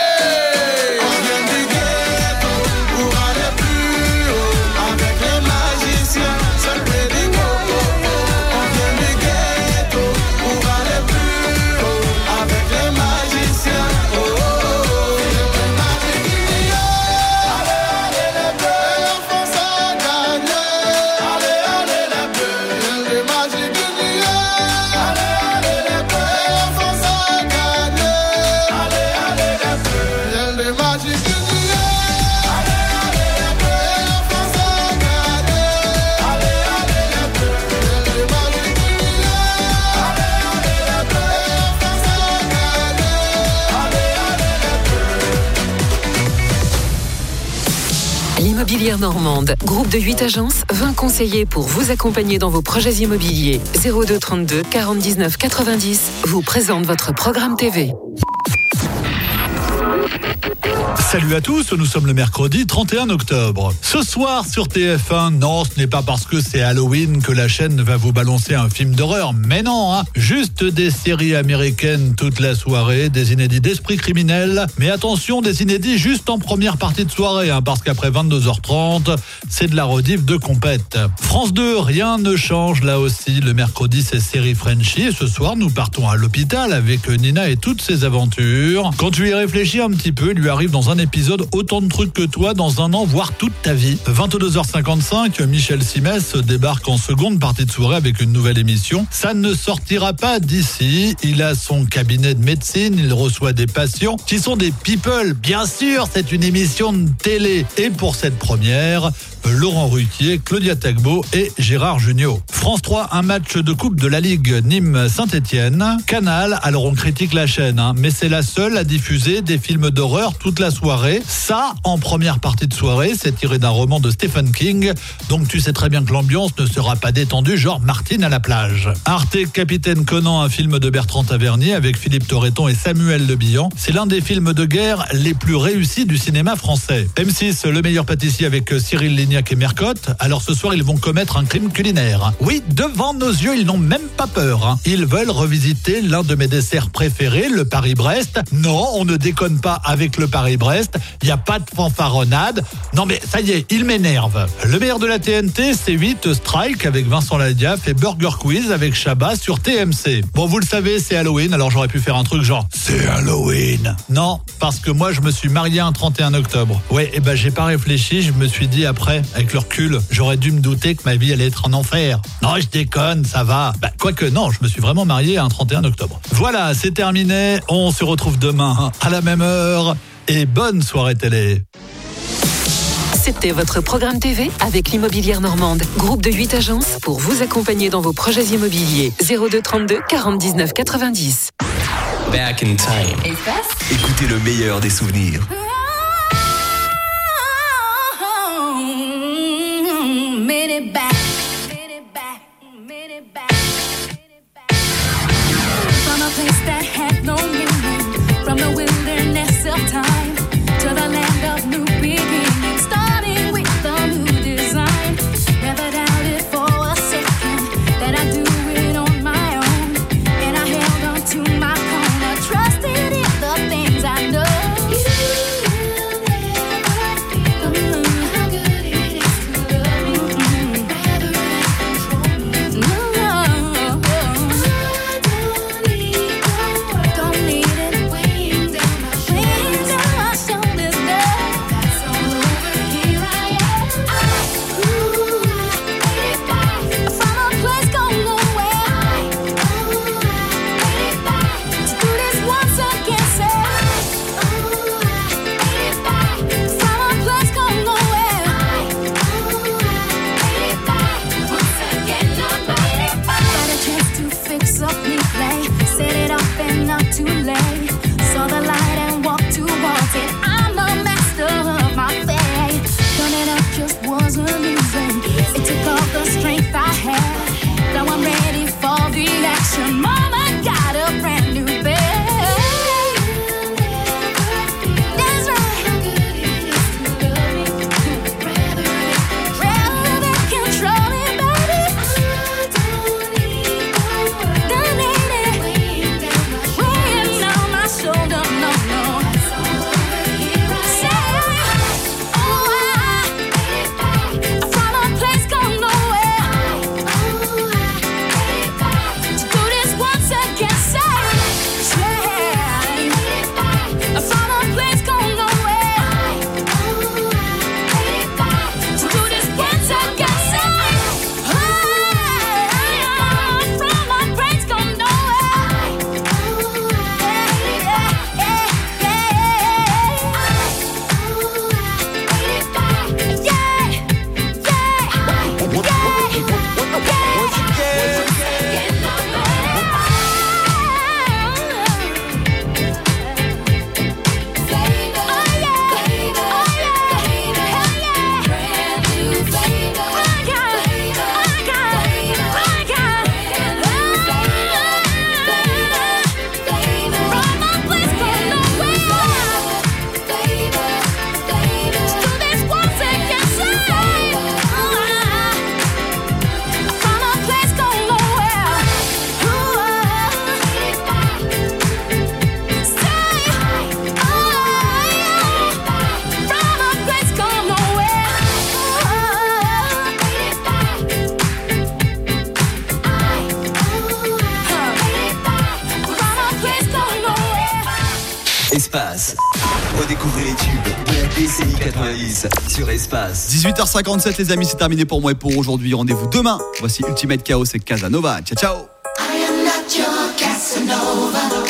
On vient du ghetto pour aller plus haut avec les magiciens, seul Freddy Coco. On vient du ghetto pour aller plus haut avec les magiciens. Oh, oh, oh. Les magiciens. Allez, allez les bleus, la France a gagné. Allez, allez les bleus, les magiciens. L'Immobilière Normande, groupe de 8 agences, 20 conseillers pour vous accompagner dans vos projets immobiliers. 02 32 49 90 vous présente votre programme TV. Salut à tous, nous sommes le mercredi 31 octobre. Ce soir sur TF1, non, ce n'est pas parce que c'est Halloween que la chaîne va vous balancer un film d'horreur, mais non, hein. Juste des séries américaines toute la soirée, des inédits d'Esprit criminel, mais attention, des inédits juste en première partie de soirée, hein, parce qu'après 22h30, c'est de la rediff de compète. France 2, rien ne change là aussi, le mercredi c'est série Frenchy, et ce soir nous partons à l'hôpital avec Nina et toutes ses aventures. Quand tu y réfléchis un petit peu, il lui arrive dans un épisode autant de trucs que toi dans un an, voire toute ta vie. 22h55, Michel Simès débarque en seconde partie de soirée avec une nouvelle émission. Ça ne sortira pas d'ici. Il a son cabinet de médecine, il reçoit des patients qui sont des people. Bien sûr, c'est une émission de télé. Et pour cette première, Laurent Ruquier, Claudia Tagbo et Gérard Jugnot. France 3, un match de coupe de la Ligue Nîmes-Saint-Etienne. Canal, alors on critique la chaîne, hein, mais c'est la seule à diffuser des films d'horreur toute la soirée. Ça, en première partie de soirée, c'est tiré d'un roman de Stephen King, donc tu sais très bien que l'ambiance ne sera pas détendue, genre Martine à la plage. Arte, Capitaine Conan, un film de Bertrand Tavernier avec Philippe Torreton et Samuel Le Bihan. C'est l'un des films de guerre les plus réussis du cinéma français. M6, Le meilleur pâtissier avec Cyril Lignac et Mercotte. Alors ce soir, ils vont commettre un crime culinaire. Oui, devant nos yeux, ils n'ont même pas peur, hein. Ils veulent revisiter l'un de mes desserts préférés, le Paris-Brest. Non, on ne déconne pas avec le Paris-Brest. Il n'y a pas de fanfaronnade. Non mais ça y est, il m'énerve. Le meilleur de la TNT, c'est 8 Strike avec Vincent Ladiaf et Burger Quiz avec Chabat sur TMC. Bon, vous le savez, c'est Halloween, alors j'aurais pu faire un truc genre c'est Halloween. Non, parce que moi je me suis marié un 31 octobre. Ouais, et ben j'ai pas réfléchi, je me suis dit après, avec le recul, j'aurais dû me douter que ma vie allait être en enfer. Non, je déconne, ça va. Quoique non, je me suis vraiment marié un 31 octobre. Voilà, c'est terminé. On se retrouve demain à la même heure. Et bonne soirée télé. C'était votre programme TV avec l'Immobilière Normande. Groupe de 8 agences pour vous accompagner dans vos projets immobiliers. 02 32 40 19 90. Back in time. Écoutez le meilleur des souvenirs. From a place that had no meaning, from the wilderness of time to the land of new beginnings, starting with a new design. Never doubted for a second that I'd do it on my own, and I held on to my corner, trusted in the things I know. Don't need it. Espace. Redécouvrez les tubes de la décennie 90 sur Espace. 18h57 les amis, c'est terminé pour moi et pour aujourd'hui. Rendez-vous demain. Voici Ultimate Chaos et Casanova. Ciao ciao. I am not your Casanova.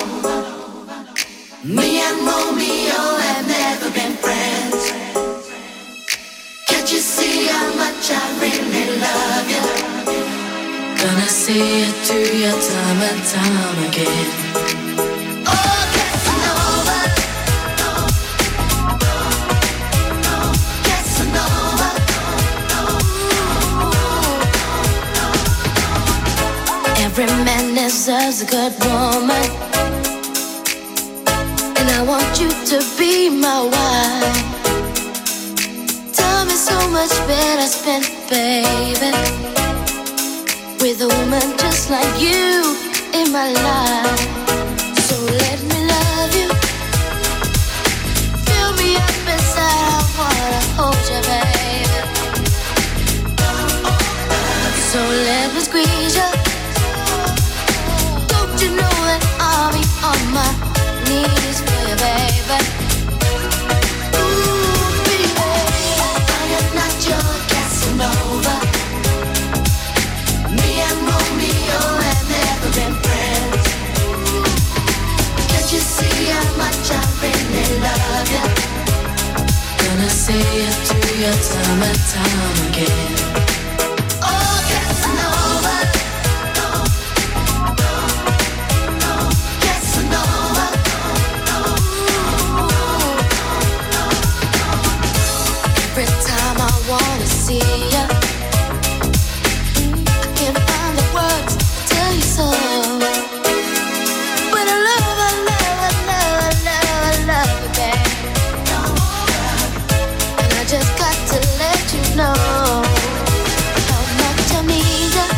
Me and Romeo have never been friends. Can't you see how much I really love you? Gonna see it through your time and time again. Oh, Casanova. Casanova. Every man deserves a good woman, and I want you to be my wife. Time is so much better spent, baby, with a woman just like you in my life. So let me love you, fill me up inside, I wanna hold you, baby. So let me squeeze you. Don't you know that I'll be on my knees for you, baby? Ooh, baby, I am not your Casanova. Me and Romeo have never been friends. Can't you see how much I really love you? Gonna see it through your time and time again. Oh, Casanova. Casanova. Every time I wanna see you, I can't find the words to tell you so. But I love, I love, I love, I love, I love you, babe. And I just got to let you know how much I need you.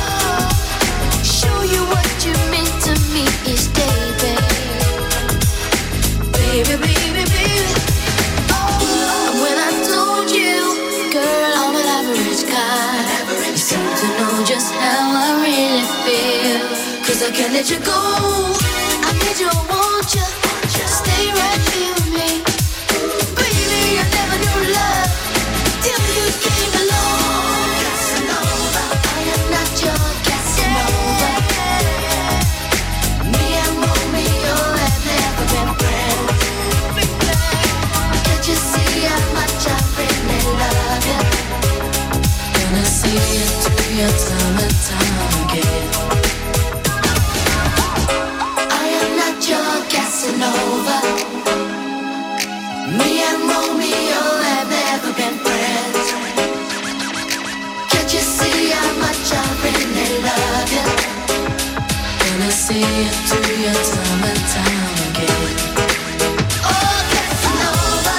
Show you what you mean to me each day, babe. Baby, baby, baby. And when I told you, girl, I'm an average guy, you seem to know just how I really feel. 'Cause I can't let you go. I need you, I want you. Stay right here with me. Baby, I never knew love till you came along. Casanova, I am not your Casanova. Me and Romeo have never been friends. Can't you see how much I really love you? Gonna see it through your time and time again. I am not your Casanova. Me and Romeo have never been friends. Can't you see how much I really love you? Gonna see it through your time and time again. Oh, Casanova.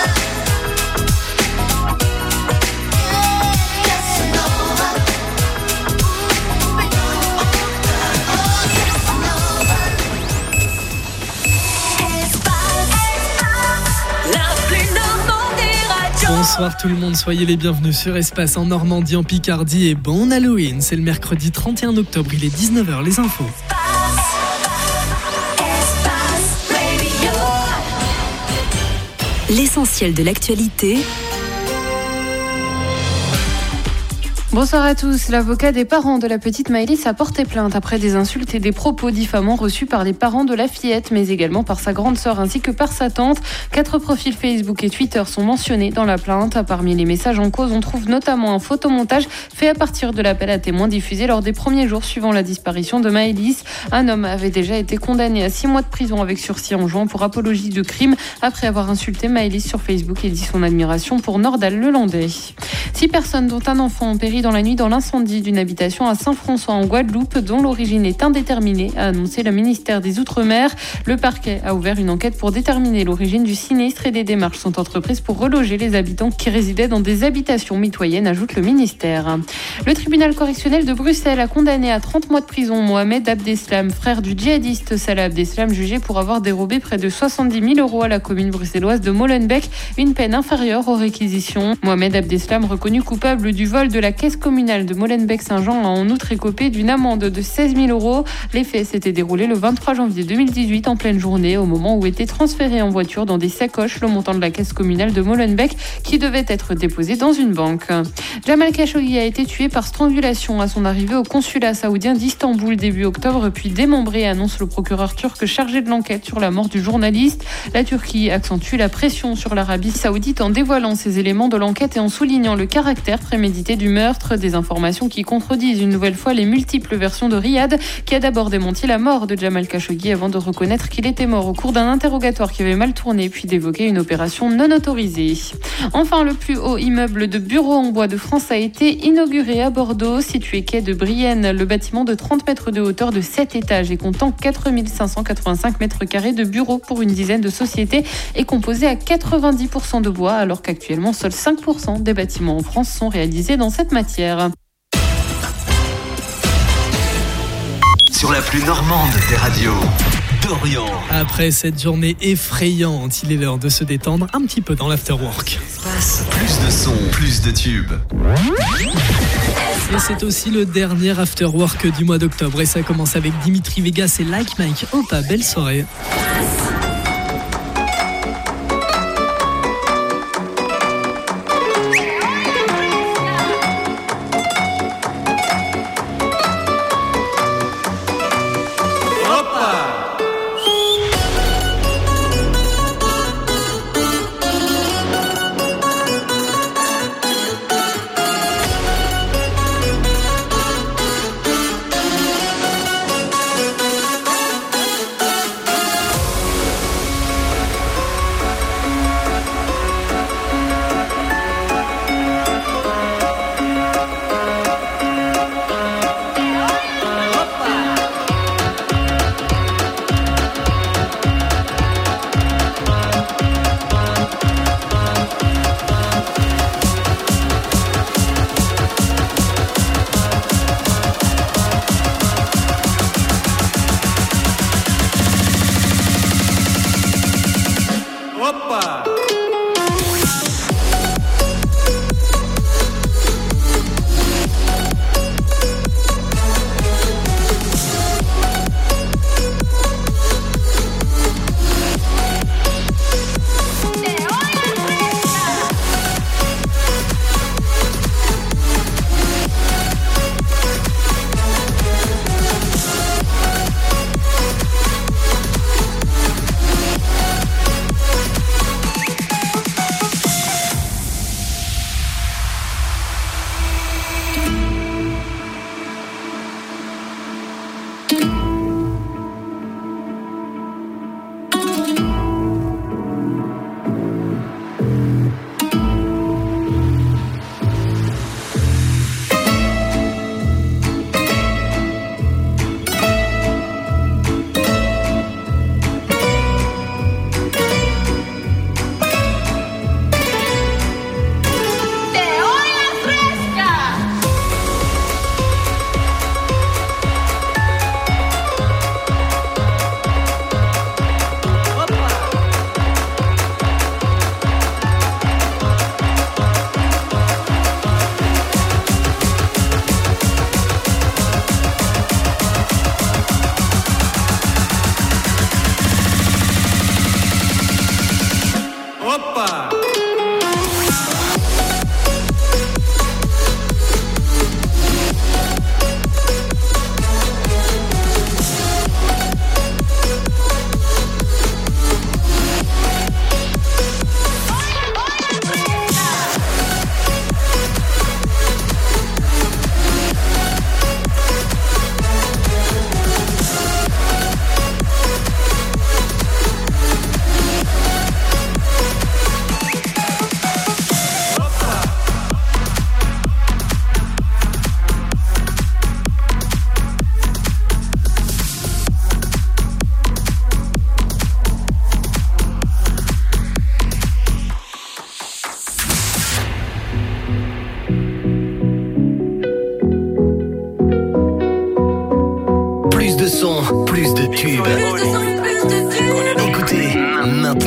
Casanova. Bonsoir tout le monde, soyez les bienvenus sur Espace en Normandie, en Picardie et bon Halloween. C'est le mercredi 31 octobre, il est 19h, les infos. L'essentiel de l'actualité. Bonsoir à tous. L'avocat des parents de la petite Maëlys a porté plainte après des insultes et des propos diffamants reçus par les parents de la fillette, mais également par sa grande sœur ainsi que par sa tante. 4 profils Facebook et Twitter sont mentionnés dans la plainte. Parmi les messages en cause, on trouve notamment un photomontage fait à partir de l'appel à témoins diffusé lors des premiers jours suivant la disparition de Maëlys. Un homme avait déjà été condamné à 6 mois de prison avec sursis en juin pour apologie de crime après avoir insulté Maëlys sur Facebook et dit son admiration pour Nordal Lelandais. 6 personnes, dont un enfant, ont péri dans la nuit dans l'incendie d'une habitation à Saint-François en Guadeloupe, dont l'origine est indéterminée, a annoncé le ministère des Outre-mer. Le parquet a ouvert une enquête pour déterminer l'origine du sinistre et des démarches sont entreprises pour reloger les habitants qui résidaient dans des habitations mitoyennes, ajoute le ministère. Le tribunal correctionnel de Bruxelles a condamné à 30 mois de prison Mohamed Abdeslam, frère du djihadiste Salah Abdeslam, jugé pour avoir dérobé près de 70 000 € à la commune bruxelloise de Molenbeek, une peine inférieure aux réquisitions. Mohamed Abdeslam, reconnu coupable du vol de la caisse caisse communale de Molenbeek-Saint-Jean a en outre écopé d'une amende de 16 000 €. Les faits s'étaient déroulés le 23 janvier 2018 en pleine journée, au moment où était transféré en voiture dans des sacoches le montant de la caisse communale de Molenbeek qui devait être déposé dans une banque. Jamal Khashoggi a été tué par strangulation à son arrivée au consulat saoudien d'Istanbul début octobre, puis démembré, annonce le procureur turc chargé de l'enquête sur la mort du journaliste. La Turquie accentue la pression sur l'Arabie saoudite en dévoilant ces éléments de l'enquête et en soulignant le caractère prémédité du meurtre. Des informations qui contredisent une nouvelle fois les multiples versions de Riyad, qui a d'abord démenti la mort de Jamal Khashoggi avant de reconnaître qu'il était mort au cours d'un interrogatoire qui avait mal tourné, puis d'évoquer une opération non autorisée. Enfin, le plus haut immeuble de bureaux en bois de France a été inauguré à Bordeaux, situé quai de Brienne. Le bâtiment de 30 mètres de hauteur de 7 étages et comptant 4 585 mètres carrés de bureaux pour une dizaine de sociétés est composé à 90% de bois, alors qu'actuellement seuls 5% des bâtiments en France sont réalisés dans cette matière. Sur la plus normande des radios, Dorian. Après cette journée effrayante, il est l'heure de se détendre un petit peu dans l'afterwork. Plus de sons, plus de tubes. Et c'est aussi le dernier afterwork du mois d'octobre et ça commence avec Dimitri Vegas et Like Mike. Opa, belle soirée.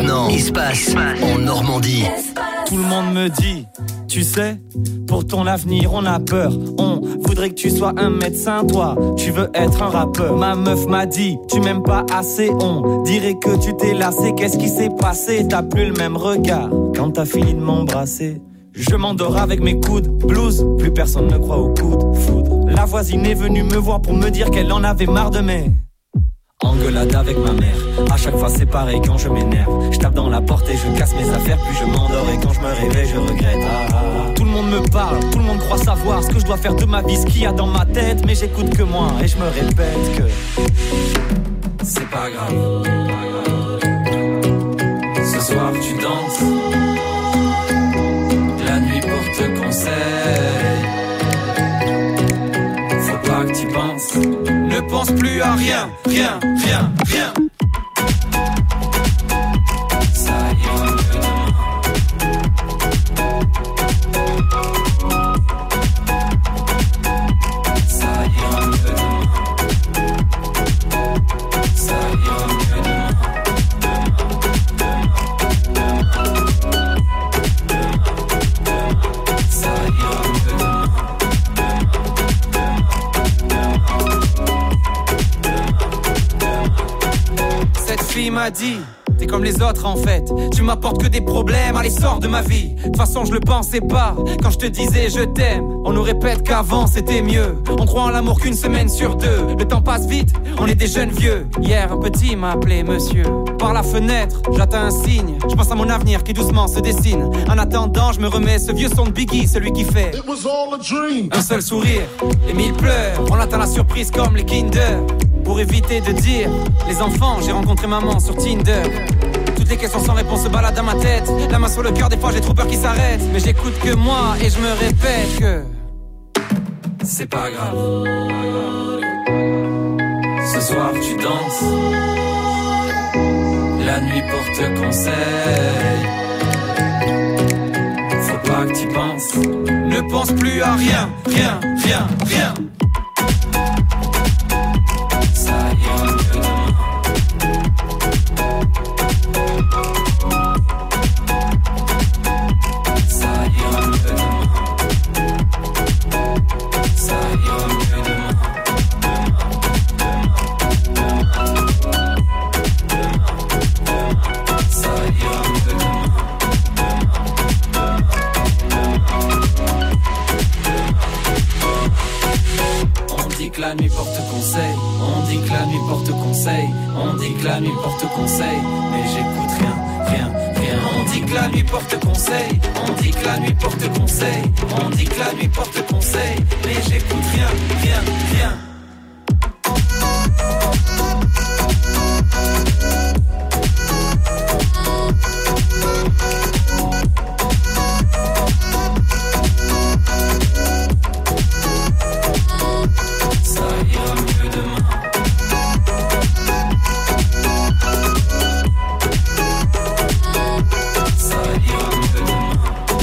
maintenant. Espace en Normandie. Tout le monde me dit, tu sais, pour ton avenir on a peur. On voudrait que tu sois un médecin, toi, tu veux être un rappeur. Ma meuf m'a dit, tu m'aimes pas assez. On dirait que tu t'es lassé, qu'est-ce qui s'est passé? T'as plus le même regard quand t'as fini de m'embrasser. Je m'endors avec mes coudes, blues, plus personne ne croit aux coudes, foudre. La voisine est venue me voir pour me dire qu'elle en avait marre de mes engueulade avec ma mère. À chaque fois c'est pareil quand je m'énerve. Je tape dans la porte et je casse mes affaires. Puis je m'endors et quand je me réveille je regrette. Tout le monde me parle, tout le monde croit savoir ce que je dois faire de ma vie, ce qu'il y a dans ma tête. Mais j'écoute que moi et je me répète que c'est pas grave. Ce soir tu danses, la nuit porte conseil. Faut pas que tu penses, ne pense plus à rien, rien, rien, rien. Ça ira mieux demain. Ça ira mieux demain. Ça ira mieux demain. Ça ira mieux demain. Cette fille m'a dit, t'es comme les autres en fait. Tu m'apportes que des problèmes, allez sors de ma vie. De toute façon je le pensais pas, quand je te disais je t'aime. On nous répète qu'avant c'était mieux. On croit en l'amour qu'une semaine sur deux. Le temps passe vite, on est des jeunes vieux. Hier un petit m'a appelé monsieur. Par la fenêtre, j'atteins un signe. Je pense à mon avenir qui doucement se dessine. En attendant je me remets ce vieux son de Biggie, celui qui fait un seul sourire, les 1000 pleurs. On attend la surprise comme les Kinder. Pour éviter de dire les enfants, j'ai rencontré maman sur Tinder. Toutes les questions sans réponse se baladent dans ma tête. La main sur le cœur, des fois j'ai trop peur qu'ils s'arrêtent. Mais j'écoute que moi et je me répète que c'est pas grave. Ce soir tu danses, la nuit porte conseil. Faut pas que tu penses, ne pense plus à rien, rien, rien, rien. Ça ira mieux demain. Ça ira mieux demain. Ça ira mieux demain. Ça ira mieux demain. On dit que la nuit porte conseil. On dit que la nuit porte conseil. On dit que la nuit porte conseil. Mais j'écoute rien, rien, rien. On dit que la nuit porte conseil. On dit que la nuit porte conseil. On dit que la nuit porte conseil. Mais j'écoute rien, rien, rien. Ça ira mieux demain. Ça ira mieux demain.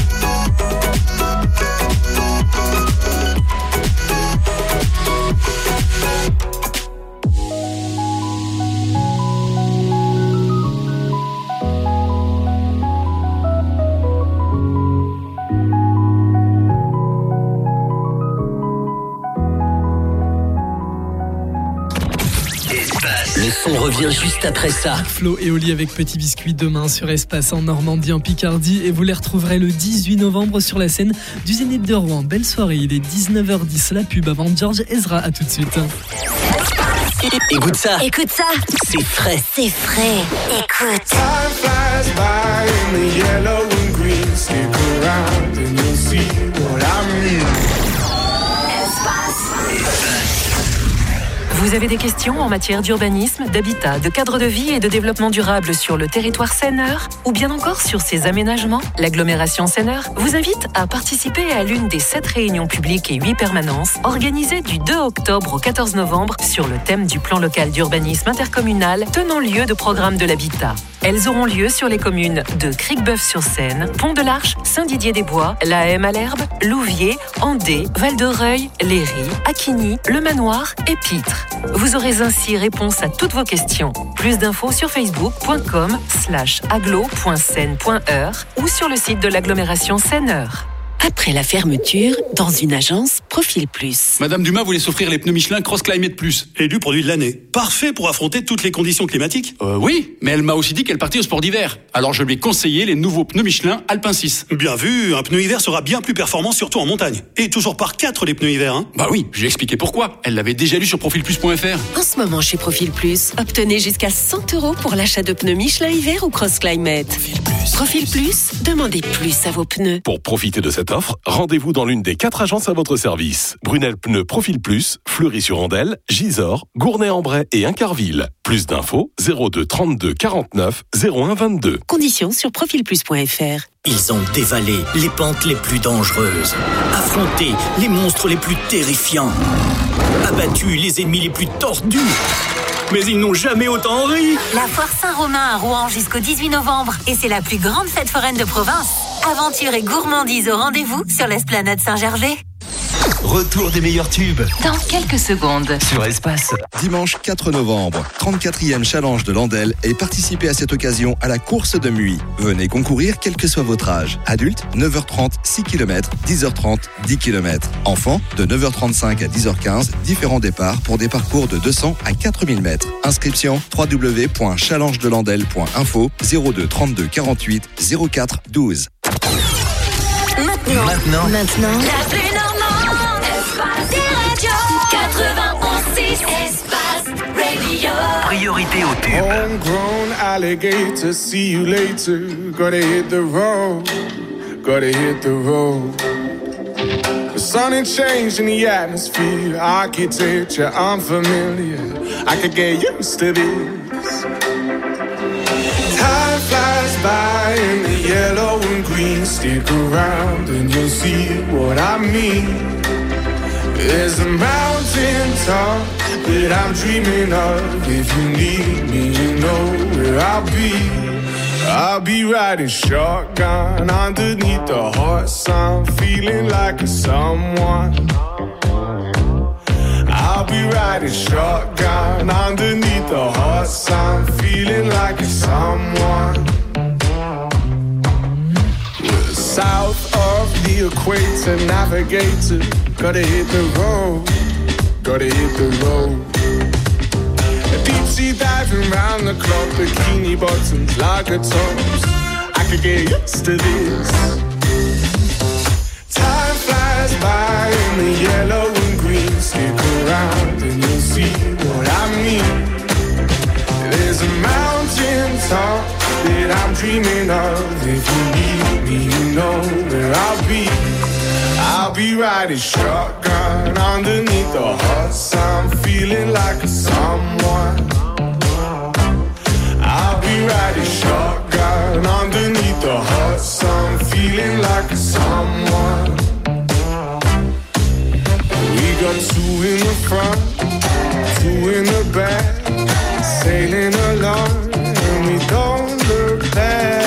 Le son revient juste après ça. Flo et Oli avec Petit Biscuit demain sur Espace en Normandie, en Picardie. Et vous les retrouverez le 18 novembre sur la scène du Zénith de Rouen. Belle soirée, il est 19h10. La pub avant George Ezra. À tout de suite. Écoute ça. Écoute ça. C'est frais. C'est frais. Écoute. Time flies by in the yellow and green. Stick around and you'll see what I mean. Vous avez des questions en matière d'urbanisme, d'habitat, de cadre de vie et de développement durable sur le territoire Seineur ou bien encore sur ses aménagements? L'agglomération Seineur vous invite à participer à l'une des 7 réunions publiques et 8 permanences organisées du 2 octobre au 14 novembre sur le thème du plan local d'urbanisme intercommunal tenant lieu de programme de l'habitat. Elles auront lieu sur les communes de Cricbeuf-sur-Seine, Pont-de-l'Arche, Saint-Didier-des-Bois, La Haye Malherbe, Louviers, Andé, Val-de-Reuil, Léry, Aquigny, Le Manoir et Pitre. Vous aurez ainsi réponse à toutes vos questions. Plus d'infos sur facebook.com/aglo.seine.heure ou sur le site de l'agglomération Seine-Heure. Après la fermeture, dans une agence Profil Plus. Madame Dumas voulait s'offrir les pneus Michelin Cross Climate Plus, et du produit de l'année. Parfait pour affronter toutes les conditions climatiques. Oui, mais elle m'a aussi dit qu'elle partait au sport d'hiver. Alors je lui ai conseillé les nouveaux pneus Michelin Alpin 6. Bien vu, un pneu hiver sera bien plus performant, surtout en montagne. Et toujours par 4 les pneus hiver, hein. Bah oui, je lui ai expliqué pourquoi. Elle l'avait déjà lu sur profilplus.fr. En ce moment chez Profil Plus, obtenez jusqu'à 100 € pour l'achat de pneus Michelin hiver ou Cross Climate. Profil Plus, demandez plus à vos pneus. Pour profiter de cette offre, rendez-vous dans l'une des 4 agences à votre service. Brunel Pneus Profil Plus, Fleury-sur-Andelle, Gisors, Gournay-en-Bray et Incarville. Plus d'infos, 02 32 49 01 22. Conditions sur profilplus.fr. Ils ont dévalé les pentes les plus dangereuses, affronté les monstres les plus terrifiants, abattu les ennemis les plus tordus. Mais ils n'ont jamais autant ri. La foire Saint-Romain à Rouen jusqu'au 18 novembre. Et c'est la plus grande fête foraine de province. Aventure et gourmandise au rendez-vous sur l'esplanade Saint-Gervais. Retour des meilleurs tubes Dans quelques secondes. sur Espace. Dimanche 4 novembre, 34e challenge de Landel et participez à cette occasion à la course de Muy. Venez concourir quel que soit votre âge. Adulte, 9h30, 6 km, 10h30, 10 km. Enfant, de 9h35 à 10h15, différents départs pour des parcours de 200 à 4000 mètres. Inscription www.challengedelandel.info 02 32 48 04 12. Maintenant. La plus normande, Espace des radios. 91.6 Espace Radio. Priorité au tube. Homegrown alligator, see you later. Gotta hit the road, gotta hit the road. The sun ain't changing the atmosphere, architecture unfamiliar. I could get used to this. Time flies by in the yellow and green. Stick around and you'll see what I mean. There's a mountain top that I'm dreaming of. If you need me, you know where I'll be. I'll be riding shotgun underneath the hot sun, feeling like a someone. I'll be riding shotgun underneath the hot sun, feeling like a someone. We're south of the equator, navigator. Gotta hit the road, gotta hit the road. Deep sea diving round the clock, bikini bottoms, lager tops. I could get used to this. Time flies by in the yellow and green. Stick around and you'll see what I mean. There's a mountain top that I'm dreaming of. If you need me, you know where I'll be. I'll be riding shotgun underneath the hot sun, feeling like a someone. I'll be riding shotgun underneath the hot sun, feeling like a someone. We got 2 in the front, 2 in the back, sailing along, and we don't look back.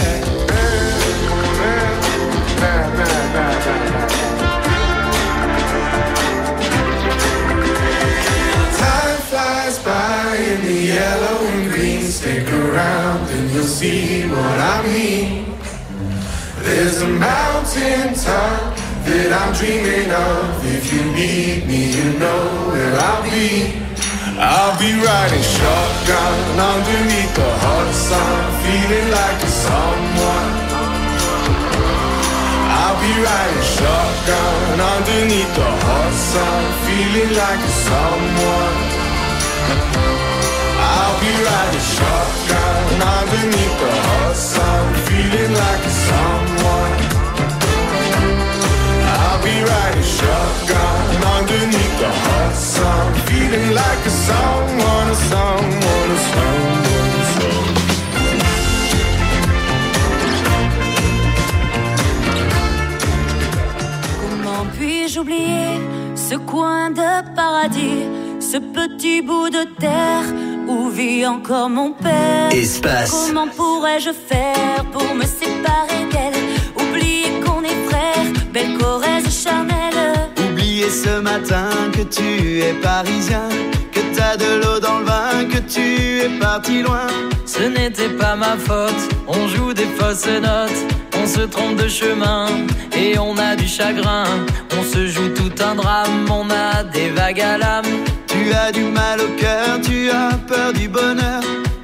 In the yellow and green, stick around and you'll see what I mean. There's a mountain top that I'm dreaming of. If you need me, you know where I'll be. I'll be riding shotgun underneath the hot sun, feeling like a someone. I'll be riding shotgun underneath the hot sun, feeling like a someone. I'll be riding shotgun underneath the hot sun, feeling like a someone. I'll be riding shotgun underneath the hot sun, feeling like a someone, a someone, a someone, a someone. Comment puis-je oublier ce coin de paradis, ce petit bout de terre où vit encore mon père? Espace. Comment pourrais-je faire pour me séparer d'elle? Oublier qu'on est frères, belle Corrèze charnelle. Oublier ce matin que tu es parisien, que t'as de l'eau dans le vin, que tu es parti loin. Ce n'était pas ma faute, on joue des fausses notes, on se trompe de chemin et on a du chagrin. On se joue tout un drame, on a des vagues à l'âme. Tu as du mal au cœur, tu as peur du bonheur.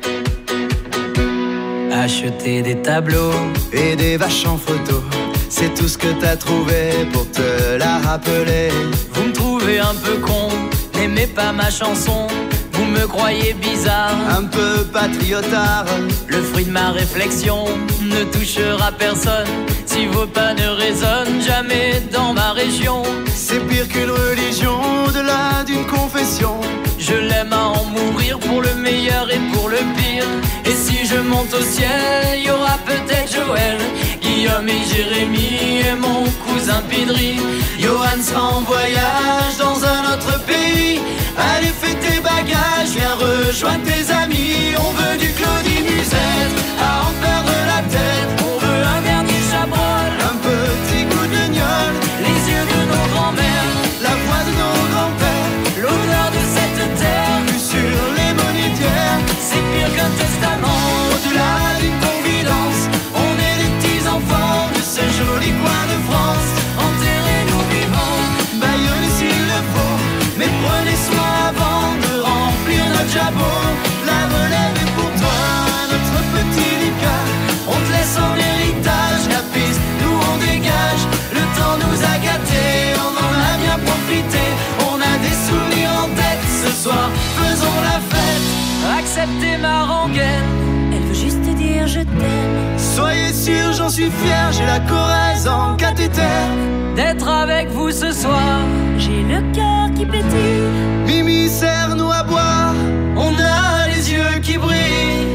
Acheter des tableaux et des vaches en photo, c'est tout ce que t'as trouvé pour te la rappeler. Vous me trouvez un peu con, n'aimez pas ma chanson. Vous me croyez bizarre, un peu patriotard. Le fruit de ma réflexion ne touchera personne si vos pas ne résonnent jamais dans ma région. C'est pire qu'une religion, au-delà d'une confession. Je l'aime à en mourir pour le meilleur et pour le pire. Et si je monte au ciel, il y aura peut-être Joël, Guillaume et Jérémy et mon cousin Pidri. Johan sera en voyage dans un autre pays. Allez, fais tes bagages, viens rejoindre tes amis. On veut du Claudie Musette, à en perdre la tête. On veut un dernier chabrol, un petit coup de gnôle, les yeux de nos grands-mères, la voix de nos grands-pères, l'odeur de cette terre, vue sur les monétaires. C'est pire qu'un testament, au-delà d'une confidence. On est les petits enfants de ce joli coin de France. Enterrez-nous vivants, baillonnez s'il le faut, mais prenez soin avant de remplir notre jabot. La relève est pour toi, notre petit Lucas. On te laisse en héritage la piste, nous on dégage. Le temps nous a gâtés, on en a bien profité. On a des souvenirs en tête, ce soir faisons la fête. Acceptez ma rengaine, elle veut juste te dire je t'aime. Soyez sûr, j'en suis fier, j'ai la Corrèze en cathéter. D'être avec vous ce soir, j'ai le cœur qui pétille. Mimi, serre-nous à boire, on a les yeux qui brillent.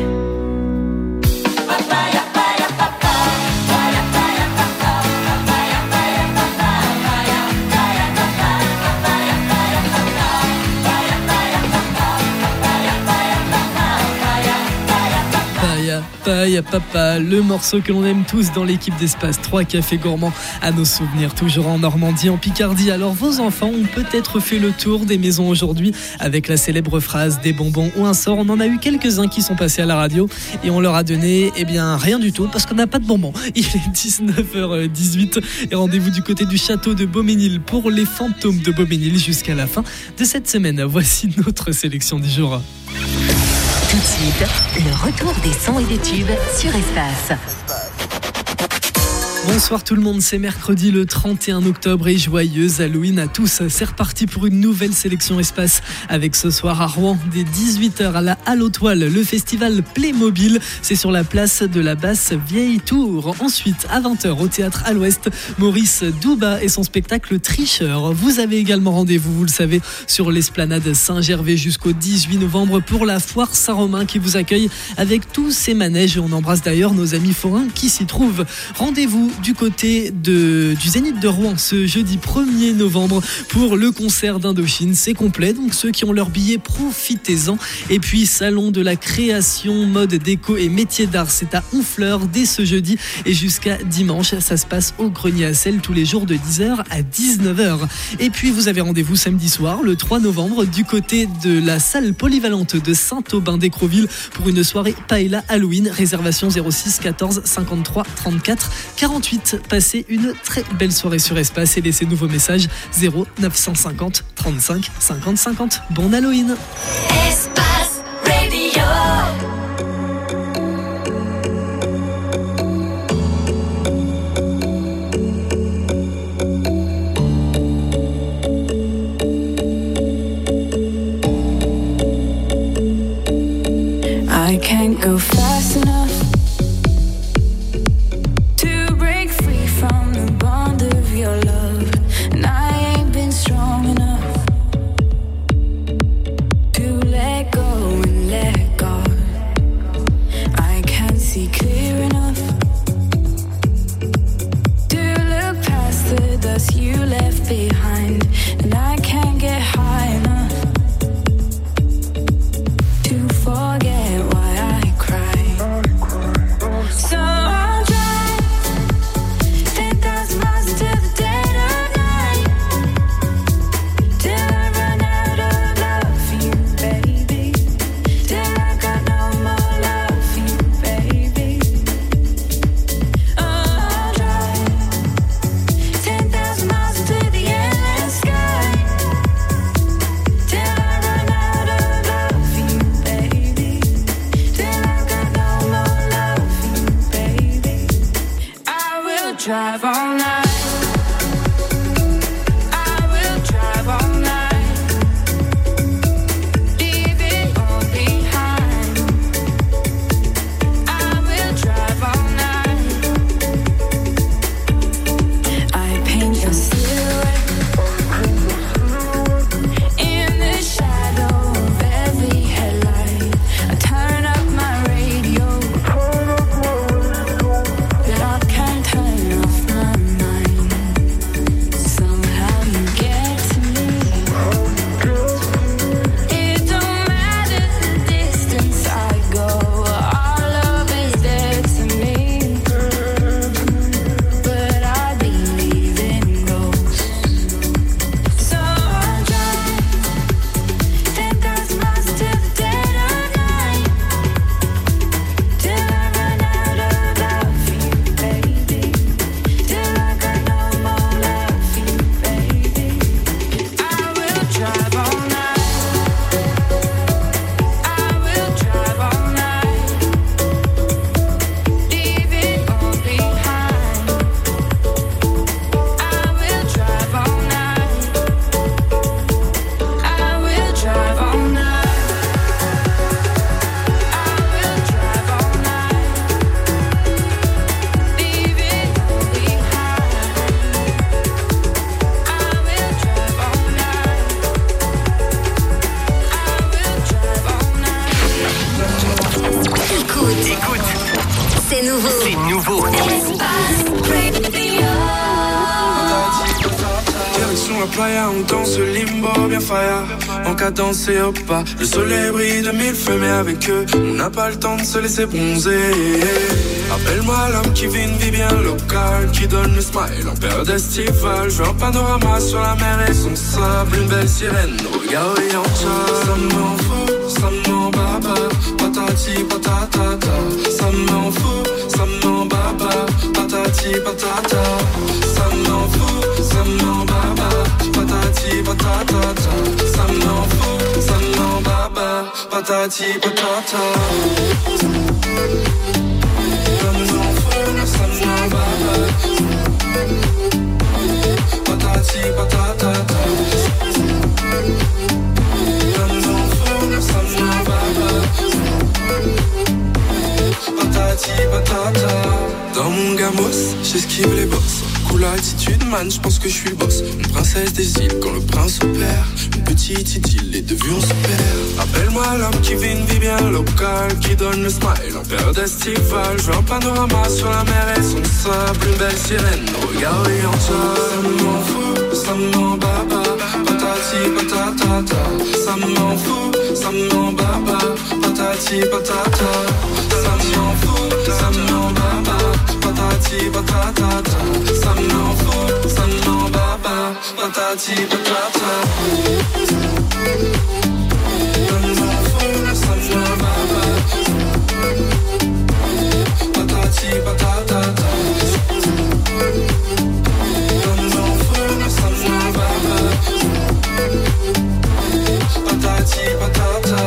Paille à papa, le morceau que l'on aime tous dans l'équipe d'Espace. 3 cafés gourmands à nos souvenirs, toujours en Normandie, en Picardie. Alors vos enfants ont peut-être fait le tour des maisons aujourd'hui avec la célèbre phrase des bonbons ou un sort. On en a eu quelques-uns qui sont passés à la radio et on leur a donné rien du tout parce qu'on n'a pas de bonbons. Il est 19h18 et rendez-vous du côté du château de Beauménil pour les fantômes de Beauménil jusqu'à la fin de cette semaine. Voici notre sélection du jour. Tout de suite, le retour des sons et des tubes sur Espace. Bonsoir tout le monde, c'est mercredi le 31 octobre et joyeuse Halloween à tous. C'est reparti pour une nouvelle sélection Espace avec ce soir à Rouen dès 18h à la Halle aux Toiles, le festival Playmobil. C'est sur la place de la Basse Vieille Tour. Ensuite à 20h au théâtre à l'Ouest, Maurice Douba et son spectacle Tricheur. Vous avez également rendez-vous, vous le savez, sur l'esplanade Saint-Gervais jusqu'au 18 novembre pour la foire Saint-Romain qui vous accueille avec tous ses manèges. Et on embrasse d'ailleurs nos amis forains qui s'y trouvent. Rendez-vous du côté du Zénith de Rouen ce jeudi 1er novembre pour le concert d'Indochine. C'est complet, donc ceux qui ont leur billet, profitez-en. Et puis salon de la création, mode, déco et métiers d'art, c'est à Honfleur dès ce jeudi et jusqu'à dimanche. Ça se passe au Grenier à Sel tous les jours de 10h à 19h. Et puis vous avez rendez-vous samedi soir le 3 novembre du côté de la salle polyvalente de Saint-Aubin-d'Écreville pour une soirée paella Halloween. Réservation 06 14 53 34 48. Passez une très belle soirée sur Espace et laissez-nous vos messages 0 950 35 50 50. Bon Halloween. Espace Radio. I can't go fast enough to break free from the bond of your love, and I ain't been strong enough to let go and let God. I can't see clear enough to look past the dust you left behind, and I can't get high enough to drive all night. I will drive all night. Leave it all behind. I will drive all night. I paint your silhouette in the shadow of every headlight. I turn up my radio, but I can't turn off my mind. Somehow you get to me. It don't matter the distance I go, our love is dead to me. But I believe in ghosts, so I'll drive 10,000 miles till the dead of night, till I run out of love for you, baby, till I got no more love for you, baby. I will drive all night. I will drive all night. Leave it all behind. I will drive all night. I will drive all night. I will drive all night. Leave it all behind. I will drive all night. I will drive all night. Écoute, c'est nouveau. Direction la playa, on danse le limbo bien fire. En qu'à danser au pas, le soleil brille de mille feux, mais avec eux, on n'a pas le temps de se laisser bronzer. Appelle-moi l'homme qui vit une vie bien locale, qui donne le smile en période estivale. Je veux un panorama sur la mer et son sable, une belle sirène, regard oriental. Ça m'en fout, ça m'en baba, patati patata. Ça m'en fout, ça m'en baba, patati patata. Ça m'en fout, ça m'en baba, patati patata. Ça m'en fout, ça m'en baba, patati patata. Ça m'en fout, ça m'en baba, patati patata. Ça m'en fout, ça m'en baba, patati patata. Dans mon gamos, j'esquive les bosses. Cool attitude, man, j'pense que je suis le boss. Une princesse des îles quand le prince opère. Une petite idylle, les deux vues on se perd. Appelle-moi l'homme qui vit une vie bien locale, qui donne le smile en période estivale. Je veux un panorama sur la mer et son sable, une belle sirène, regard oriental. Ça m'en fout, ça m'en baba, patati patata. Ça m'en fout, ça m'en baba, patati patata. Ça m'en fout, ça m'en baba, patati patata. Ça m'en fout, ça m'en baba, patati patata. Ça m'en fout, ça m'en baba, patati patata. Ça m'en fout, ça m'en baba, patati patata.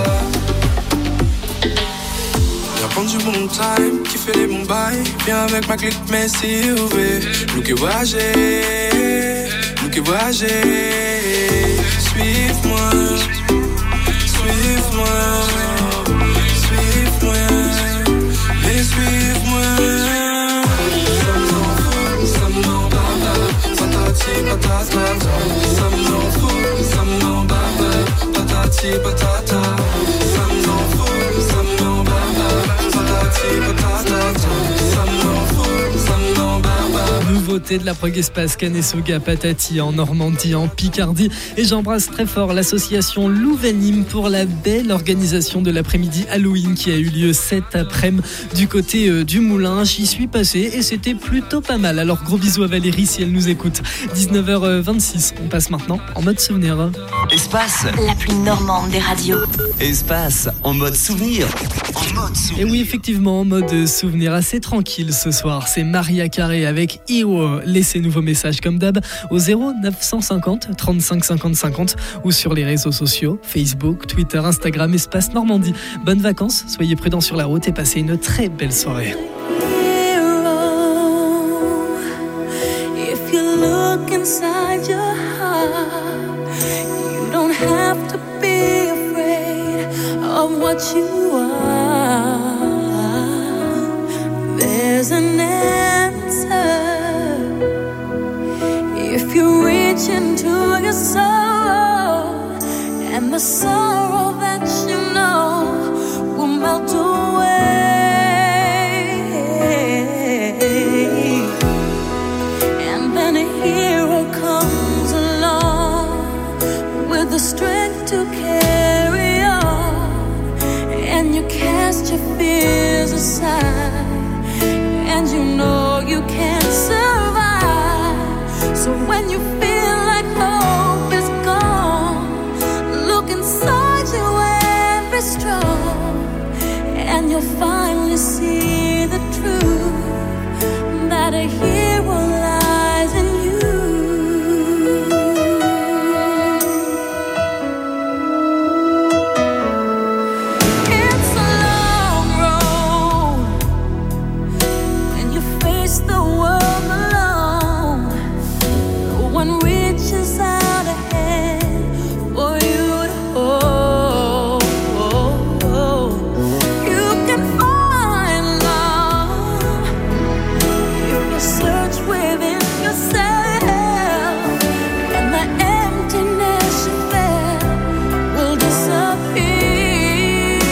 Viens prendre du bon time, kiffer les bons bails. Viens avec ma clique, mais si ouvert. Nous qui voyager, nous qui voyager. Suive-moi, suive-moi, suive-moi, et suive-moi. Ça m'en fout, ça m'en baba, patati patata. Ça m'en fout, ça m'en baba, patati patata. Ça m'en fout, ça m'en baba, patati patata. Ça m'en fout, ça m'en baba. Nouveauté de la prog espace Canesoga Patati en Normandie, en Picardie. Et j'embrasse très fort l'association Louvain-Nîmes pour la belle organisation de l'après-midi Halloween qui a eu lieu cet après-midi du côté du Moulin. J'y suis passé et c'était plutôt pas mal. Alors gros bisous à Valérie si elle nous écoute. 19h26, on passe maintenant en mode souvenir. Espace, La plus normande des radios. espace, en mode souvenir. Et oui, effectivement, en mode souvenir assez tranquille ce soir. C'est Maria Carré avec Iwo. Laissez-nous vos messages comme d'hab au 0950 35 50 50 ou sur les réseaux sociaux Facebook, Twitter, Instagram, Espace Normandie. Bonnes vacances, soyez prudents sur la route et passez une très belle soirée. what you are, there's an answer. If you reach into your soul, and the sorrow that you know will melt away, and then a hero comes along with the strength to carry on, and you cast your fears aside, and you know you can't survive. So when you feel like hope is gone, look inside you and be strong, and you'll finally see the truth, that a hero lies in you. It's a long road when you face the world alone. No one reaches out a hand for you to hold. You can find love if you search within yourself, and the emptiness you felt will disappear.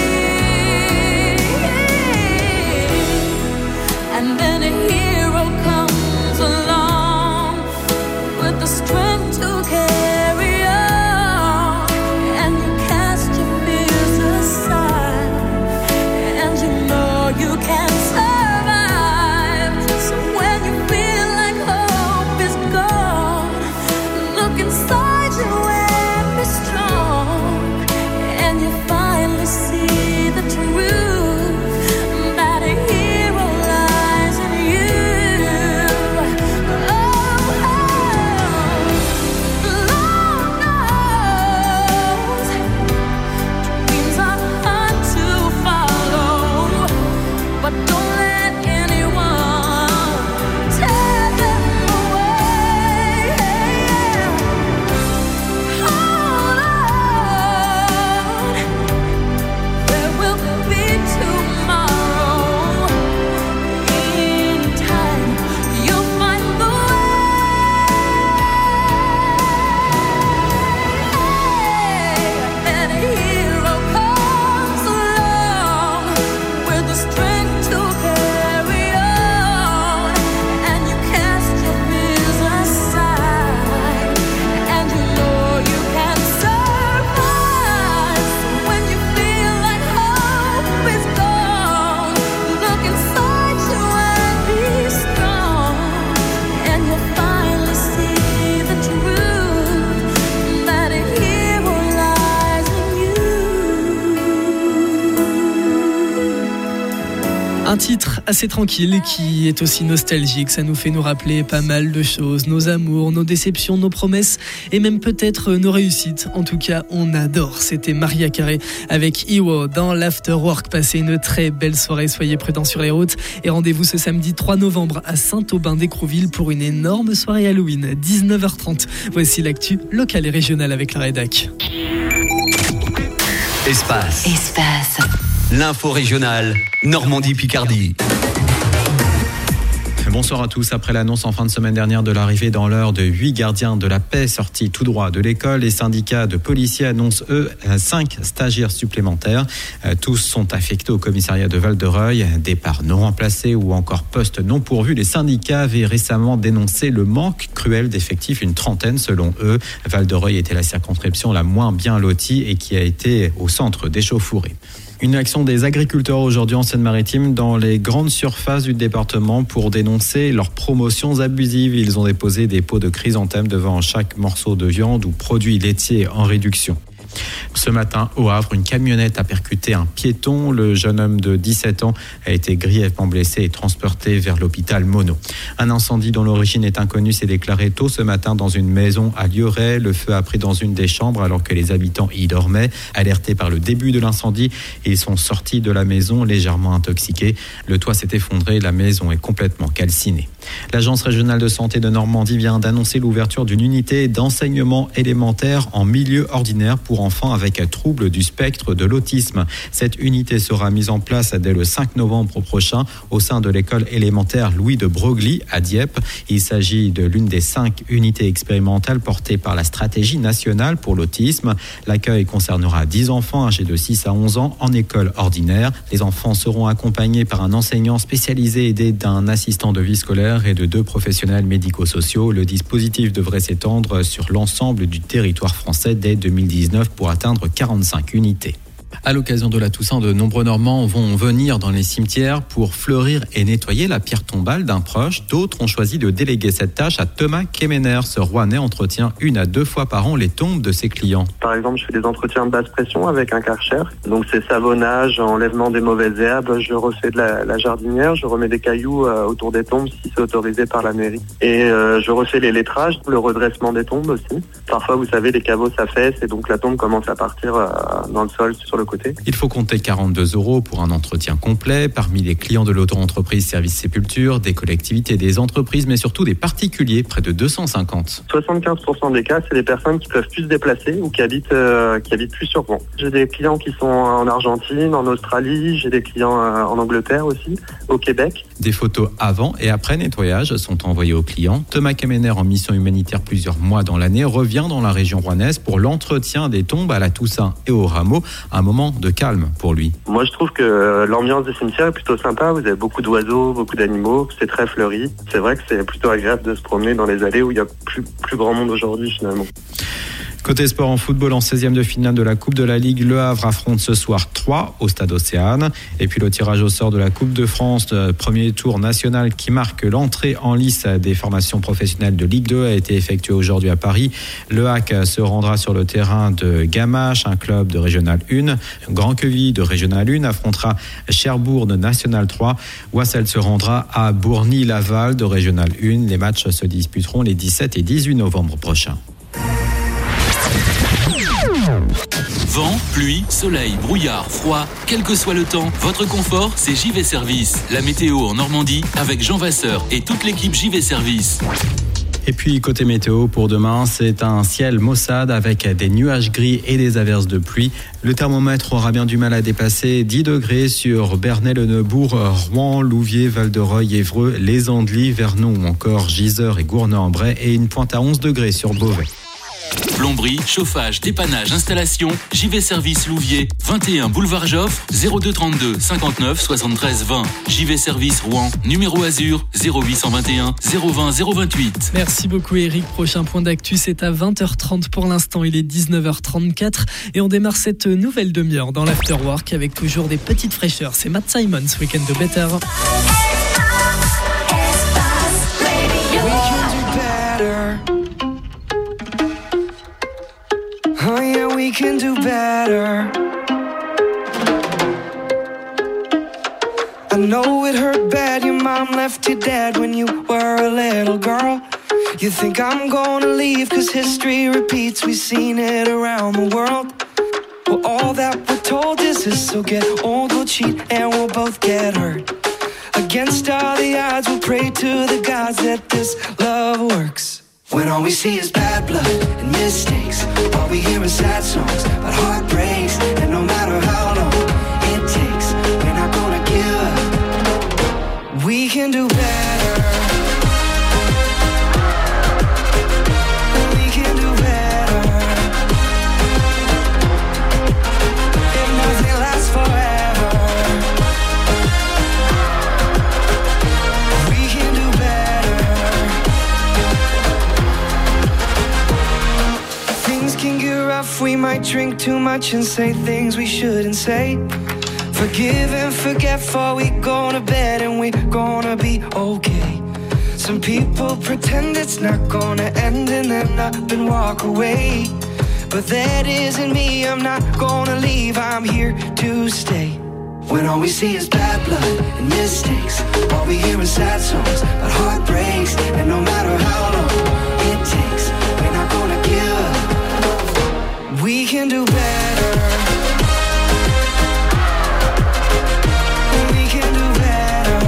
And then a hero comes along with the strength to carry on, and you cast your fears aside, and you know you can survive. So when you feel like hope is gone, look inside you and be strong, and you finally see the truth, that a hero lies in you. Dreams are hard to follow, but don't let anyone tear them away. Hold on, there will be tomorrow. In time, you'll find the way. And a hero comes along with the strength to carry on, and you cast your fears aside, and you know you can survive. So when you feel like hope is gone, look inside you and be strong, and you'll finally see the truth, that a hero lies in you. Un titre assez tranquille qui est aussi nostalgique, ça nous fait nous rappeler pas mal de choses, nos amours, nos déceptions, nos promesses et même peut-être nos réussites. En tout cas, on adore. C'était Maria Carey avec Iwo dans l'Afterwork. Passez une très belle soirée, soyez prudents sur les routes et rendez-vous ce samedi 3 novembre à Saint-Aubin-d'Écrouville pour une énorme soirée Halloween, 19h30. Voici l'actu locale et régionale avec la rédac. Espace. L'info régionale, Normandie-Picardie. Bonsoir à tous. Après l'annonce en fin de semaine dernière de l'arrivée dans l'heure de 8 gardiens de la paix sortis tout droit de l'école, les syndicats de policiers annoncent, eux, 5 stagiaires supplémentaires. Tous sont affectés au commissariat de Val-de-Reuil. Départ non remplacé ou encore poste non pourvu. Les syndicats avaient récemment dénoncé le manque cruel d'effectifs, une trentaine selon eux. Val-de-Reuil était la circonscription la moins bien lotie et qui a été au centre d'échauffourées. Une action des agriculteurs aujourd'hui en Seine-Maritime dans les grandes surfaces du département pour dénoncer leurs promotions abusives. Ils ont déposé des pots de chrysanthème devant chaque morceau de viande ou produit laitier en réduction. Ce matin, au Havre, une camionnette a percuté un piéton. Le jeune homme de 17 ans a été grièvement blessé et transporté vers l'hôpital Monod. Un incendie dont l'origine est inconnue s'est déclaré tôt ce matin dans une maison à Lieuret. Le feu a pris dans une des chambres alors que les habitants y dormaient. Alertés par le début de l'incendie, ils sont sortis de la maison légèrement intoxiqués. Le toit s'est effondré, la maison est complètement calcinée. L'Agence régionale de santé de Normandie vient d'annoncer l'ouverture d'une unité d'enseignement élémentaire en milieu ordinaire pour enfants avec troubles du spectre de l'autisme. Cette unité sera mise en place dès le 5 novembre prochain au sein de l'école élémentaire Louis de Broglie à Dieppe. Il s'agit de l'une des 5 unités expérimentales portées par la stratégie nationale pour l'autisme. L'accueil concernera 10 enfants âgés de 6 à 11 ans en école ordinaire. Les enfants seront accompagnés par un enseignant spécialisé aidé d'un assistant de vie scolaire et de 2 professionnels médico-sociaux. Le dispositif devrait s'étendre sur l'ensemble du territoire français dès 2019 pour atteindre 45 unités. À l'occasion de la Toussaint, de nombreux Normands vont venir dans les cimetières pour fleurir et nettoyer la pierre tombale d'un proche. D'autres ont choisi de déléguer cette tâche à Thomas Kemener. Ce Rouennais entretient 1 à 2 fois par an les tombes de ses clients. Par exemple, je fais des entretiens de basse pression avec un Karcher. Donc c'est savonnage, enlèvement des mauvaises herbes. Je refais de la jardinière, je remets des cailloux autour des tombes si c'est autorisé par la mairie. Et je refais les lettrages, le redressement des tombes aussi. Parfois, vous savez, les caveaux s'affaissent et donc la tombe commence à partir dans le sol sur le côté. Il faut compter 42 € pour un entretien complet. Parmi les clients de l'auto-entreprise Service Sépulture, des collectivités, des entreprises, mais surtout des particuliers, près de 250. 75% des cas, c'est des personnes qui peuvent plus se déplacer ou qui habitent plus sur Rouen. J'ai des clients qui sont en Argentine, en Australie, j'ai des clients en Angleterre aussi, au Québec. Des photos avant et après nettoyage sont envoyées aux clients. Thomas Kemener, en mission humanitaire plusieurs mois dans l'année, revient dans la région rouennaise pour l'entretien des tombes à la Toussaint et au Rameau. Un moment de calme pour lui. Moi, je trouve que l'ambiance des cimetières est plutôt sympa. Vous avez beaucoup d'oiseaux, beaucoup d'animaux. C'est très fleuri. C'est vrai que c'est plutôt agréable de se promener dans les allées où il y a plus grand monde aujourd'hui, finalement. Côté sport en football, en 16e de finale de la Coupe de la Ligue, Le Havre affronte ce soir 3 au Stade Océane. Et puis le tirage au sort de la Coupe de France, premier tour national qui marque l'entrée en lice des formations professionnelles de Ligue 2 a été effectué aujourd'hui à Paris. Le HAC se rendra sur le terrain de Gamache, un club de Régional 1. Grand Queville de Régional 1 affrontera Cherbourg de National 3. Wassel se rendra à Bourny-Laval de Régional 1. Les matchs se disputeront les 17 et 18 novembre prochains. Vent, pluie, soleil, brouillard, froid, quel que soit le temps, votre confort, c'est JV Service. La météo en Normandie avec Jean Vasseur et toute l'équipe JV Service. Et puis côté météo pour demain, c'est un ciel maussade avec des nuages gris et des averses de pluie. Le thermomètre aura bien du mal à dépasser 10 degrés sur Bernay-le-Neubourg, Rouen, Louviers, Val-de-Reuil, Évreux, Les Andelys, Vernon ou encore Gisors et Gournay-en-Bray et une pointe à 11 degrés sur Beauvais. Plomberie, chauffage, dépannage, installation, JV Service Louviers, 21 boulevard Joffre, 02 32 59 73 20. JV Service Rouen, numéro Azur, 0821 020 028. Merci beaucoup Eric. Prochain point d'actu, c'est à 20h30 pour l'instant. Il est 19h34 et on démarre cette nouvelle demi-heure dans l'Afterwork avec toujours des petites fraîcheurs. C'est Matt Simon, ce week-end de Better. Oh yeah, we can do better. I know it hurt bad, your mom left you dead when you were a little girl. You think I'm gonna leave cause history repeats, we've seen it around the world. Well, all that we're told is this, so get old, we'll cheat and we'll both get hurt. Against all the odds, we'll pray to the gods that this love works. When all we see is bad blood and mistakes, all we hear is sad songs about heartbreaks. And no matter how long it takes, we're not gonna give up. We can do better. We can do better. If nothing lasts forever, we can do better. Things can get rough, we might drink too much and say things we shouldn't say. Forgive and forget before we go to bed and we're gonna be okay. Some people pretend it's not gonna end and then up and walk away. But that isn't me, I'm not gonna leave, I'm here to stay. When all we see is bad blood and mistakes, all we hear is sad songs about heartbreaks. And no matter how long it takes, we're not gonna give up. We can do better. We can do better.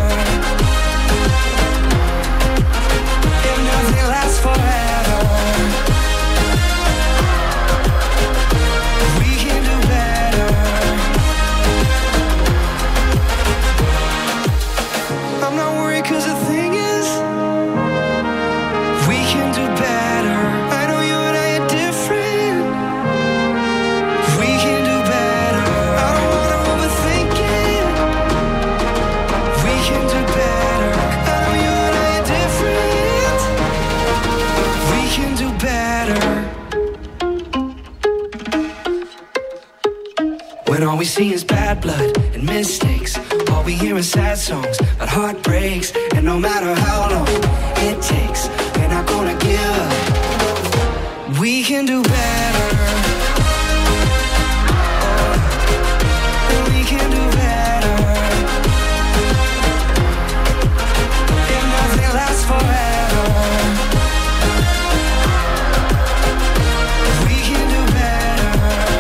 If nothing lasts forever, see is bad blood and mistakes. All we hear is sad songs about heartbreaks. And no matter how long it takes, we're not gonna give up. We can do better. We can do better. And nothing lasts forever. We can do better.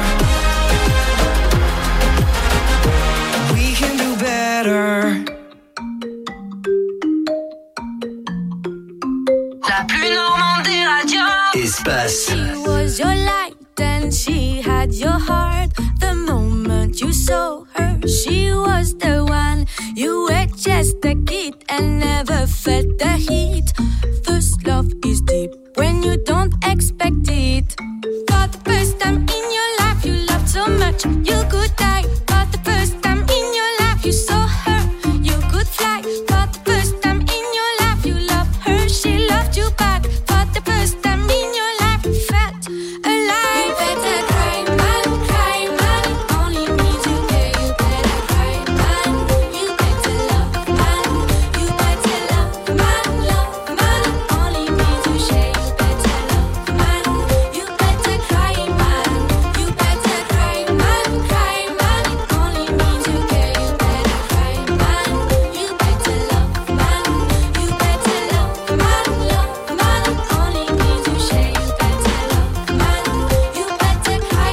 We can do better. La plus normande des radios. Espace. She was your light and she had your heart. The moment you saw her, she was the one. You were just a kid and never felt the heat. First love is deep when you don't expect it. For the first time in your life, you loved so much you could die. For the first time in your life, you saw her, you could fly. For the first time in your life, you loved her, she loved you back. For the first time in your life, you felt alive. You better cry, man, it only means you care. You better cry, man, you better love, man, you better love, man, it only means you share. You better love, man, you better cry, man, you better cry, man, it only means you care. You better cry, man, you better love, man, you better love, man, it only means you share. You better love, man, you better cry,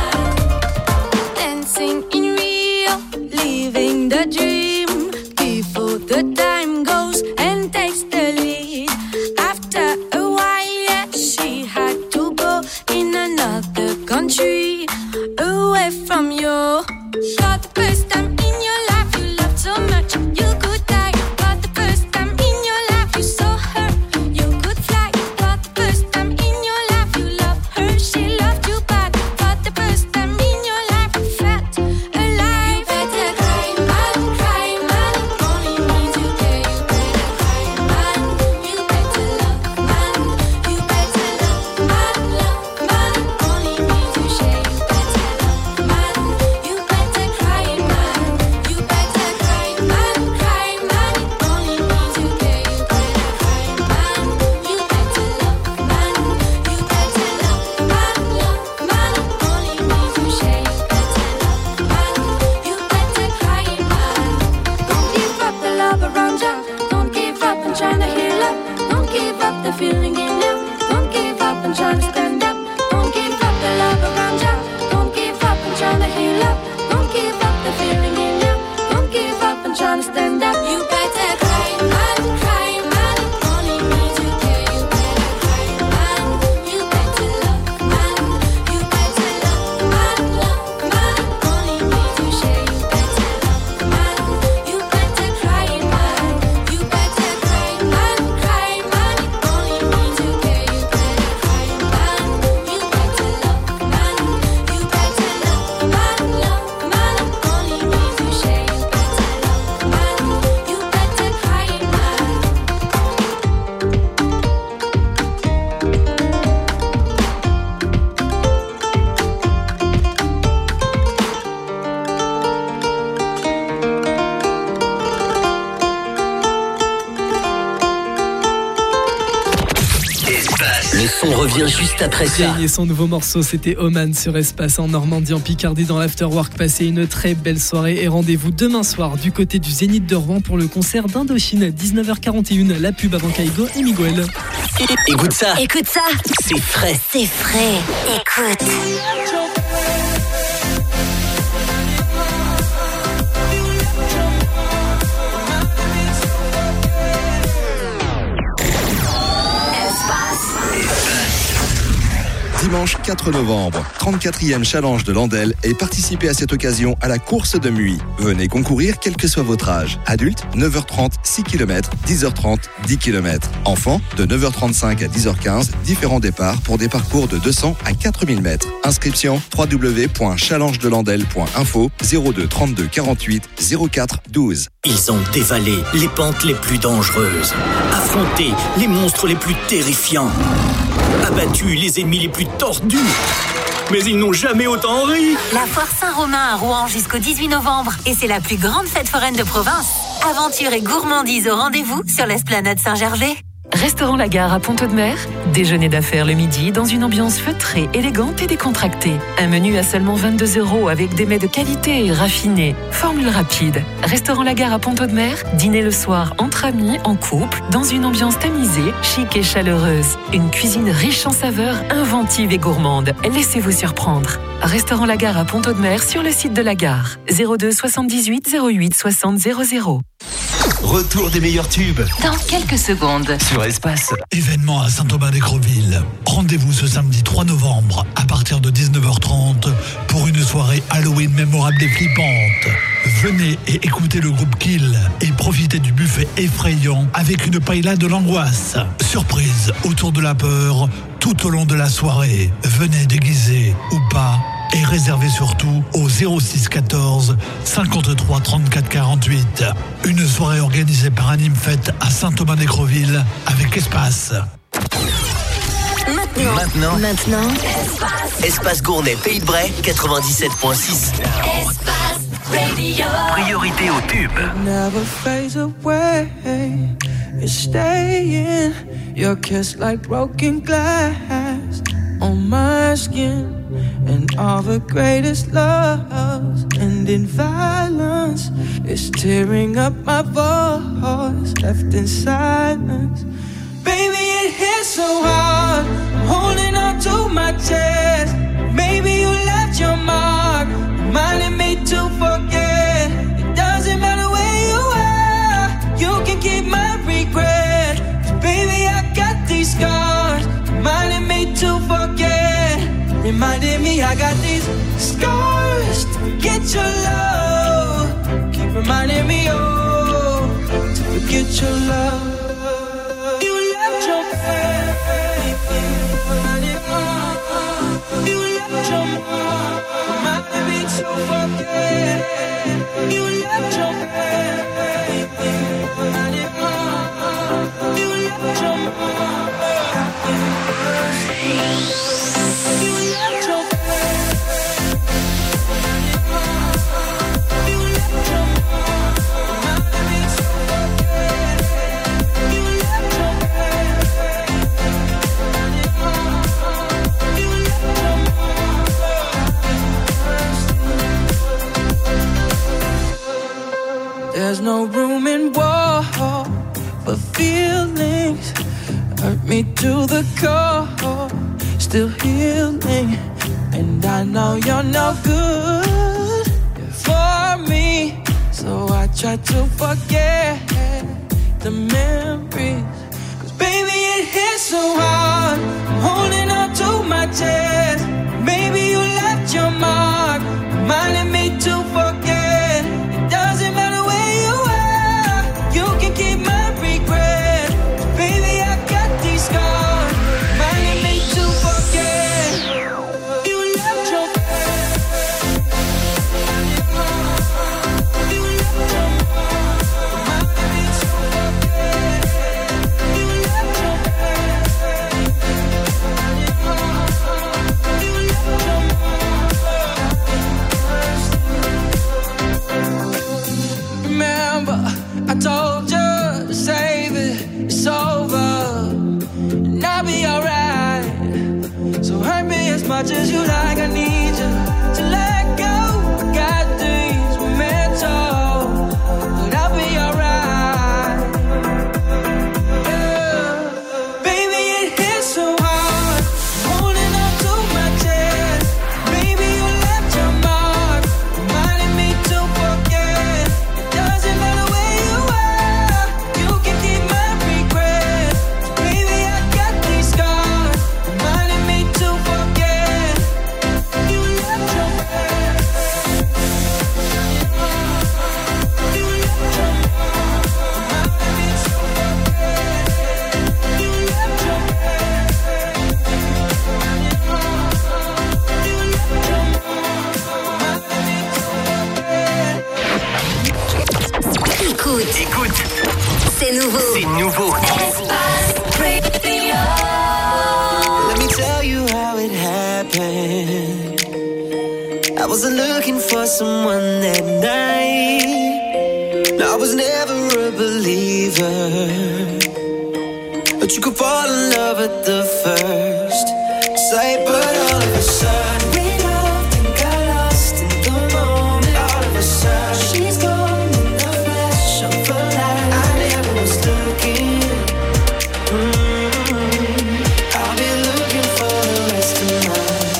man. Dancing in Rio, living the dream before the time goes and takes the lead. After a while, yeah, she had to go in another country, away from you. For the first time in your life, you loved so much you could die. For the first time in your life, you saw her, you could fly. For the first time in your life, you loved her, she loved you back. For the first time in your life, you felt alive. You better cry, man, it only means you care. You better cry, man, you better love, man, you better love, man, it only means you share. You better love, man, you better cry, man, you better cry, man, it only means you care. You better cry, man, you better love, man, you better love, man, it only means you share. You better love, man, you better cry, man. Don't give up the love around you. Don't give up and trying to heal up. Don't give up the feeling in you. Don't give up and trying to stand up. Don't give up the love around you. Don't give up and trying to heal up. Don't give up the feeling in you. Don't give up and trying to stand up. You better cry, man, it only means you care. You better cry, man, you better love, man, you better love, man, it only means you share. You better love, man, you better cry, man, you better cry, man, it only means you care. You better cry, man, you better love, man, you better love, man, it only means you share. You better love, man, you better cry, man. Le son revient juste après ça. Gagner son nouveau morceau, c'était Oman sur Espace en Normandie, en Picardie, dans l'Afterwork. Passez une très belle soirée et rendez-vous demain soir du côté du Zénith de Rouen pour le concert d'Indochine à 19h41. La pub avant Kaigo et Miguel. Écoute ça. Écoute ça. C'est frais. C'est frais. Écoute. Dimanche 4 novembre, 34e challenge de Landel et participez à cette occasion à la course de Muy. Venez concourir quel que soit votre âge. Adulte, 9h30, 6 km, 10h30, 10 km. Enfants, de 9h35 à 10h15, différents départs pour des parcours de 200 à 4000 mètres. Inscription www.challengedelandel.info 02 32 48 04 12. Ils ont dévalé les pentes les plus dangereuses, affronté les monstres les plus terrifiants, abattu les ennemis les plus tordus. mais ils n'ont jamais autant ri. La foire Saint-Romain à Rouen jusqu'au 18 novembre. Et c'est la plus grande fête foraine de province. Aventure et gourmandise au rendez-vous sur l'esplanade Saint-Gervais. Restaurant La Gare à Pont-Audemer, déjeuner d'affaires le midi dans une ambiance feutrée, élégante et décontractée. Un menu à seulement 22 € avec des mets de qualité et raffinés. Formule rapide. Restaurant La Gare à Pont-Audemer, dîner le soir entre amis, en couple, dans une ambiance tamisée, chic et chaleureuse. Une cuisine riche en saveurs, inventive et gourmande. Laissez-vous surprendre. Restaurant La Gare à Pont-Audemer sur le site de la gare. 02 78 08 60 00. Retour des meilleurs tubes Dans quelques secondes. sur Espace. Événement à Saint-Aubin-des-Creville. Rendez-vous ce samedi 3 novembre à partir de 19h30 pour une soirée Halloween mémorable et flippante. Venez et écoutez le groupe Kill et profitez du buffet effrayant avec une paella de l'angoisse. Surprise autour de la peur tout au long de la soirée. Venez déguisés ou pas et réservez surtout au 06 14 53 34 48. Une soirée organisée par Animefête à Saint-Aubin-des-Creville avec Espace. Maintenant. Espace Gournay Pays de Bray 97.6. Priorité au tube. Never fades away. You're staying. Your kiss like broken glass on my skin. And all the greatest loves end in violence. It's tearing up my voice, left in silence. Baby, it hits so hard. I'm holding on to my chest. Maybe you left your mark, reminding me to forget. It doesn't matter where you are, you can keep my regret. 'Cause baby, I got these scars, reminding me to forget. Reminding me I got these scars to forget your love. Keep reminding me, oh, to forget your love. You left your baby, you left your mom, reminding me to forget. You left your baby, you left your mom. There's no room in war for feelings. Hurt me to the core, still healing. And I know you're no good for me, so I try to forget the memories. 'Cause baby, it hits so hard. I'm holding on to my chest. Maybe you left your mark, reminding me to forget. It doesn't matter where you are, you can keep my regret. Baby, I got these scars, reminding me to forget. You left your Remember, I told you to save it, it's over, and I'll be alright. So hurt me as much as you like, I need you to let go. I got things we're meant to, but I'll be alright. Yeah. Baby, it hits so hard, holding on to my chest. Baby, you left your mark, reminding me to forget. It doesn't matter where you are, you can keep my regret. Baby, I got these scars, reminding me to forget. wasn't looking for someone that night. No, I was never a believer, but you could fall in love at the first sight. But all of a sudden we loved and got lost in the moment. All of a sudden she's gone in the flash of a light. I never was looking. I'll be looking for the rest of my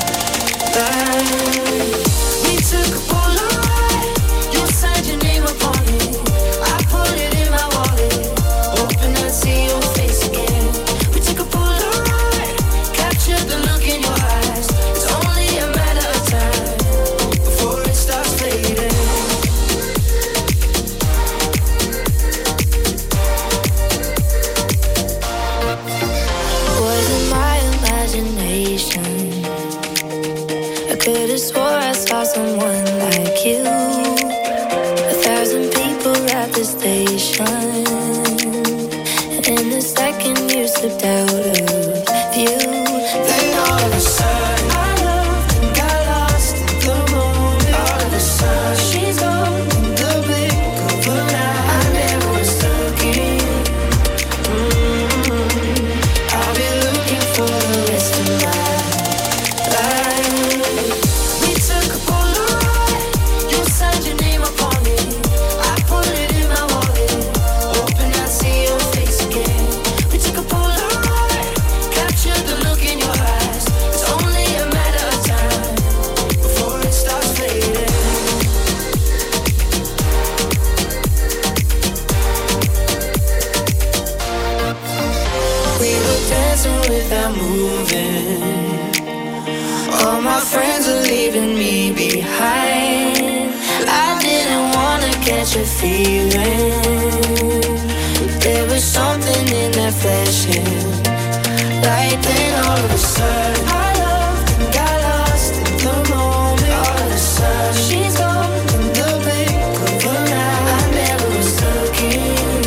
life. We took a Polaroid. You signed your name upon it. I put it in my wallet, hoping I'd see your face again. We took a Polaroid, captured the look in your eyes. It's only a matter of time before it starts fading. Wasn't my imagination? I could have swore I saw someone like you. 1,000 people at the station, and the second you slipped out of view, then all of a sudden I loved and got lost in the moment. All of a sudden she's gone in the blink of an eye. I never was looking. I'll be looking for the rest of my life. We took a Polaroid. You signed your name upon it. I put it in my wallet, hoping I'd see your face again. We took a Polaroid, captured the look in your eyes. It's only a matter of time before it starts fading. We were dancing without moving. All my friends are leaving me behind. I didn't wanna catch a feeling, but there was something in that flashing light. Then all of a sudden I loved and got lost in the moment. All of a sudden she's gone in the blink of an eye. I never was looking.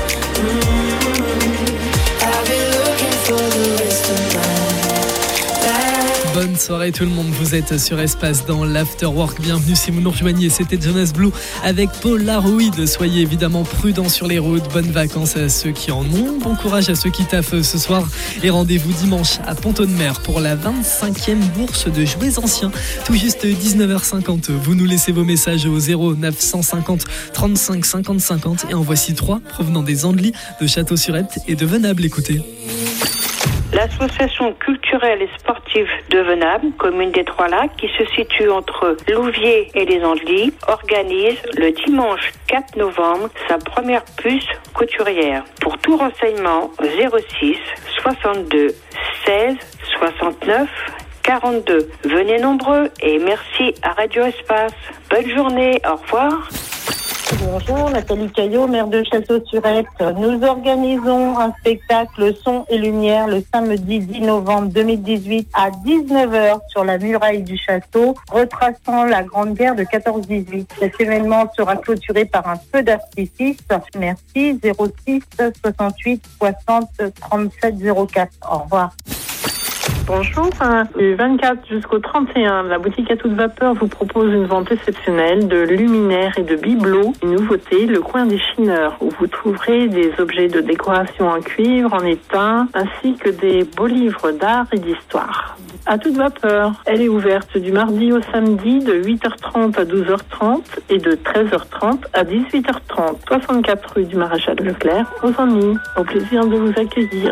I'll be looking for the rest of my life. Bonne soirée tout le monde, vous êtes sur Espace dans l'Afterwork. Bienvenue si vous nous rejoignez, c'était Jonas Blue avec Polaroid. Soyez évidemment prudents sur les routes, bonnes vacances à ceux qui en ont, bon courage à ceux qui taffent ce soir et rendez-vous dimanche à Pont-de-Mer pour la 25e bourse de jouets anciens. Tout juste 19h50, vous nous laissez vos messages au 0950 35 50 50 et en voici 3 provenant des Andelys, de Château-sur-Epte et de Venable. Écoutez. L'association culturelle et sportive de Venable, commune des Trois-Lacs, qui se situe entre Louviers et les Andelys, organise le dimanche 4 novembre sa première puce couturière. Pour tout renseignement, 06 62 16 69 42. Venez nombreux et merci à Radio Espace. Bonne journée, au revoir. Bonjour, Nathalie Caillot, maire de Château-sur-Epte. Nous organisons un spectacle son et lumière le samedi 10 novembre 2018 à 19h sur la muraille du château, retraçant la Grande Guerre de 14-18. Cet événement sera clôturé par un feu d'artifice. Merci, 06 68 60 37 04. Au revoir. Bonjour, du 24 jusqu'au 31, la boutique à toute vapeur vous propose une vente exceptionnelle de luminaires et de bibelots. Une nouveauté, le coin des chineurs, où vous trouverez des objets de décoration en cuivre, en étain, ainsi que des beaux livres d'art et d'histoire. À toute vapeur, elle est ouverte du mardi au samedi de 8h30 à 12h30 et de 13h30 à 18h30. 64 rue du Maréchal Leclerc, aux Andelys. Au plaisir de vous accueillir.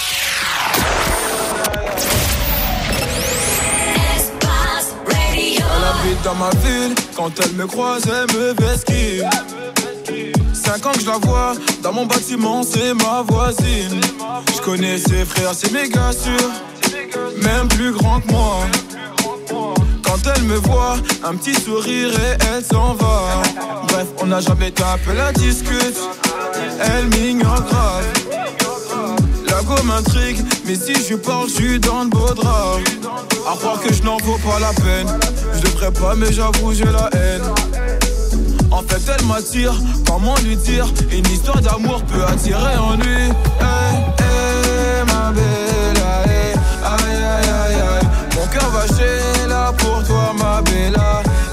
Dans ma ville, quand elle me croise, elle me vesquille. 5 ans que je la vois, dans mon bâtiment, c'est ma voisine. Je connais ses frères, c'est méga sûr, même plus grand que moi. Quand elle me voit, un petit sourire et elle s'en va. Bref, on n'a jamais tapé la discute, elle m'ignore grave. La go m'intrigue, mais si je parle, je suis dans de beaux draps. À croire que je n'en vaux pas la peine. Je devrais pas, mais j'avoue, j'ai la haine. En fait, elle m'attire, comment lui dire? Une histoire d'amour peut attirer ennui. Hey, hey, ma belle, hey, aïe, aïe, aïe, aïe. Mon cœur va chier là pour toi, ma bella.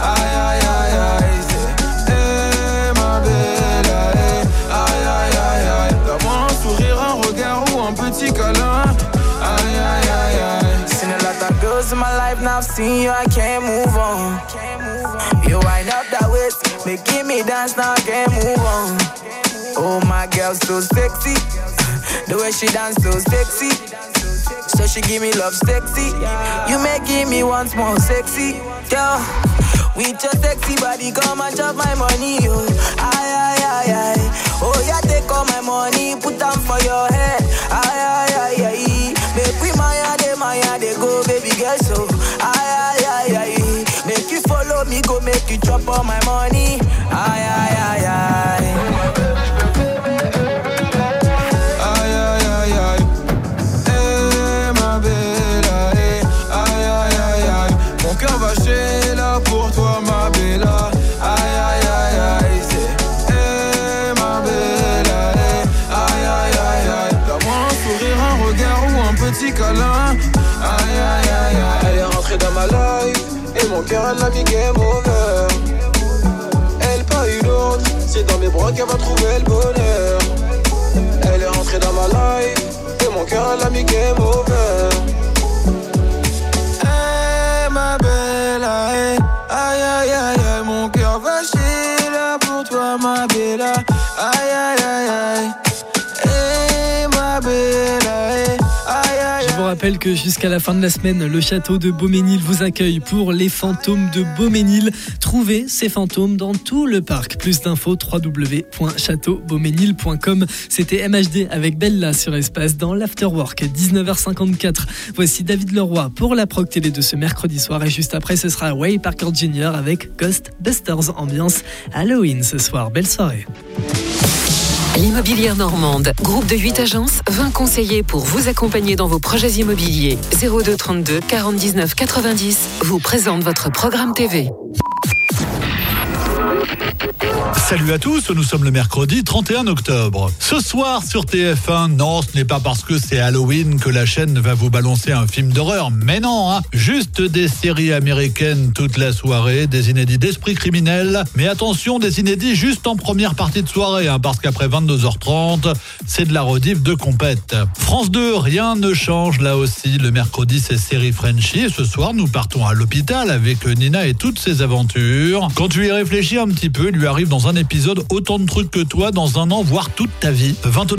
petit câlin. Aïe aïe aïe aïe. Seen a lot of girls in my life, now I've seen you, I can't move on. You wind up that waist, making me dance, now I can't move on. Oh, my girl, so sexy. The way she dance, so sexy. So she give me love sexy. You making me once more sexy. Girl, with your sexy body, come and chop my money, yo. Aye, aye, aye, aye. Oh, yeah, take all my money, put them for your head. Aye, aye, aye, aye. Make we maya, they go, baby girl, so. Aye, aye, aye, aye. Make you follow me, go make you chop all my money. Aye, aye, aye, aye. Pour toi ma bella, aïe aïe aïe aïe, c'est hey, ma bella, aïe aïe aïe aïe. Donne-moi un sourire, un regard ou un petit câlin. Aïe aïe aïe aïe. Elle est rentrée dans ma life et mon cœur elle l'a mis game over. Elle pas eu d'autre, c'est dans mes bras qu'elle va trouver le bonheur. Elle est rentrée dans ma life et mon cœur elle l'a mis game over. Hey ma bella, hey. Aïe aïe aïe aïe, mon cœur va chier là pour toi ma bella. Aïe aïe aïe aïe, hey, ma bella, hey. Aïe aïe. Je vous rappelle que jusqu'à la fin de la semaine, le château de Beauménil vous accueille pour les fantômes de Beauménil. Trouvez ces fantômes dans tout le parc. Plus d'infos, www.châteaubeauménil.com. C'était MHD avec Bella sur Espace dans l'Afterwork, 19h54. Voici David Leroy pour la Proc Télé de ce mercredi soir. Et juste après, ce sera Way Parker Jr. avec Ghostbusters, ambiance Halloween ce soir. Belle soirée. L'Immobilière Normande, groupe de 8 agences, 20 conseillers pour vous accompagner dans vos projets immobiliers. 02 32 49 90 vous présente votre programme TV. Salut à tous, nous sommes le mercredi 31 octobre. Ce soir sur TF1, non, ce n'est pas parce que c'est Halloween que la chaîne va vous balancer un film d'horreur, mais non, hein. Juste des séries américaines toute la soirée, des inédits d'Esprit criminel, mais attention, des inédits juste en première partie de soirée, hein, parce qu'après 22h30, c'est de la rediff de compète. France 2, rien ne change là aussi, le mercredi c'est série Frenchy, et ce soir nous partons à l'hôpital avec Nina et toutes ses aventures. Quand tu y réfléchis un petit peu, il lui arrive dans un épisode autant de trucs que toi dans un an, voire toute ta vie.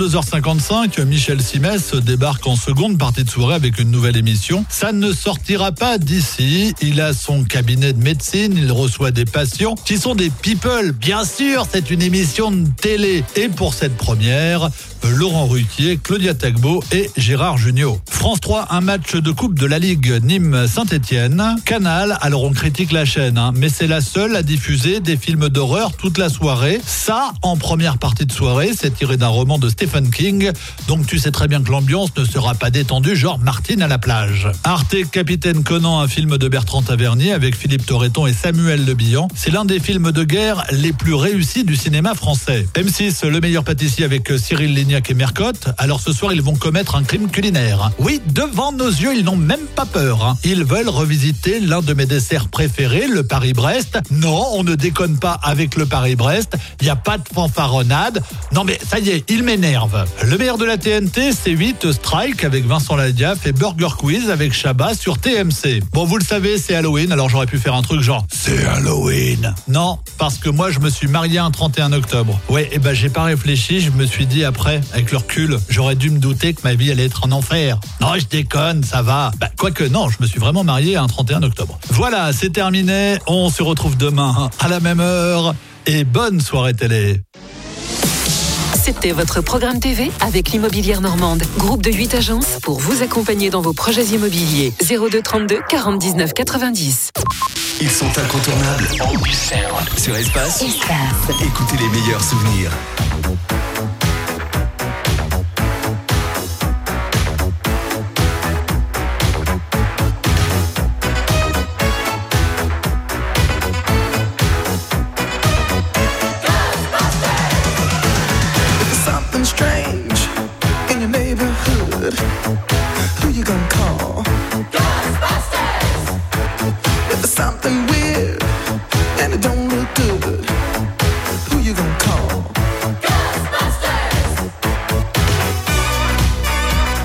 22h55, Michel Simès débarque en seconde partie de soirée avec une nouvelle émission. Ça ne sortira pas d'ici. Il a son cabinet de médecine, il reçoit des patients qui sont des people. Bien sûr, c'est une émission de télé. Et pour cette première, Laurent Ruquier, Claudia Tagbo et Gérard Jugnot. France 3, un match de coupe de la Ligue Nîmes-Saint-Etienne. Canal, alors on critique la chaîne, hein, mais c'est la seule à diffuser des films d'horreur toute la soirée. Ça, en première partie de soirée, c'est tiré d'un roman de Stephen King, donc tu sais très bien que l'ambiance ne sera pas détendue, genre Martine à la plage. Arte, Capitaine Conan, un film de Bertrand Tavernier avec Philippe Torreton et Samuel Le Bihan. C'est l'un des films de guerre les plus réussis du cinéma français. M6, Le meilleur pâtissier avec Cyril Lignac et Mercotte. Alors ce soir, ils vont commettre un crime culinaire. Oui, devant nos yeux, ils n'ont même pas peur, hein. Ils veulent revisiter l'un de mes desserts préférés, le Paris-Brest. Non, on ne déconne pas avec le Paris-Brest. Il n'y a pas de fanfaronnade. Non mais ça y est, il m'énerve. Le meilleur de la TNT, c'est 8 Strike avec Vincent Ladiaf et Burger Quiz avec Chabat sur TMC. Bon, vous le savez, c'est Halloween, alors j'aurais pu faire un truc genre c'est Halloween. Non, parce que moi je me suis marié un 31 octobre. Ouais, et ben j'ai pas réfléchi, je me suis dit après, avec le recul, j'aurais dû me douter que ma vie allait être un enfer. Non, je déconne, ça va. Bah, quoique non, je me suis vraiment marié un 31 octobre. Voilà, c'est terminé. On se retrouve demain à la même heure. Et bonne soirée télé. C'était votre programme TV avec l'Immobilière Normande, groupe de 8 agences pour vous accompagner dans vos projets immobiliers. 02 32 49 90. Ils sont incontournables. Sur Espace. Écoutez les meilleurs souvenirs. Who you gonna call? Ghostbusters! If there's something weird and it don't look good, who you gonna call? Ghostbusters!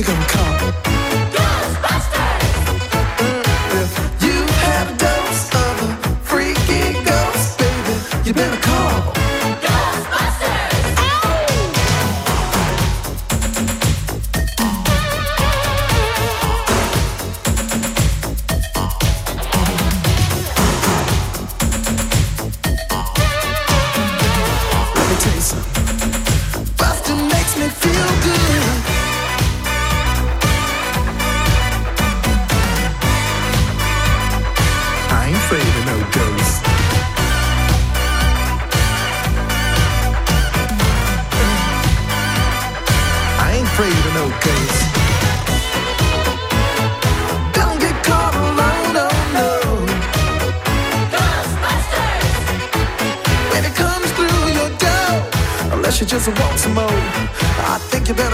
gonna call? If you have a dose of a freaky ghost, baby, you better call. Let me tell you something. Bustin' makes me feel good. I ain't afraid of no ghosts. I ain't afraid of no ghosts. Don't get caught alone, oh no. Ghostbusters! When it comes through your door, unless you just want some more, I think you better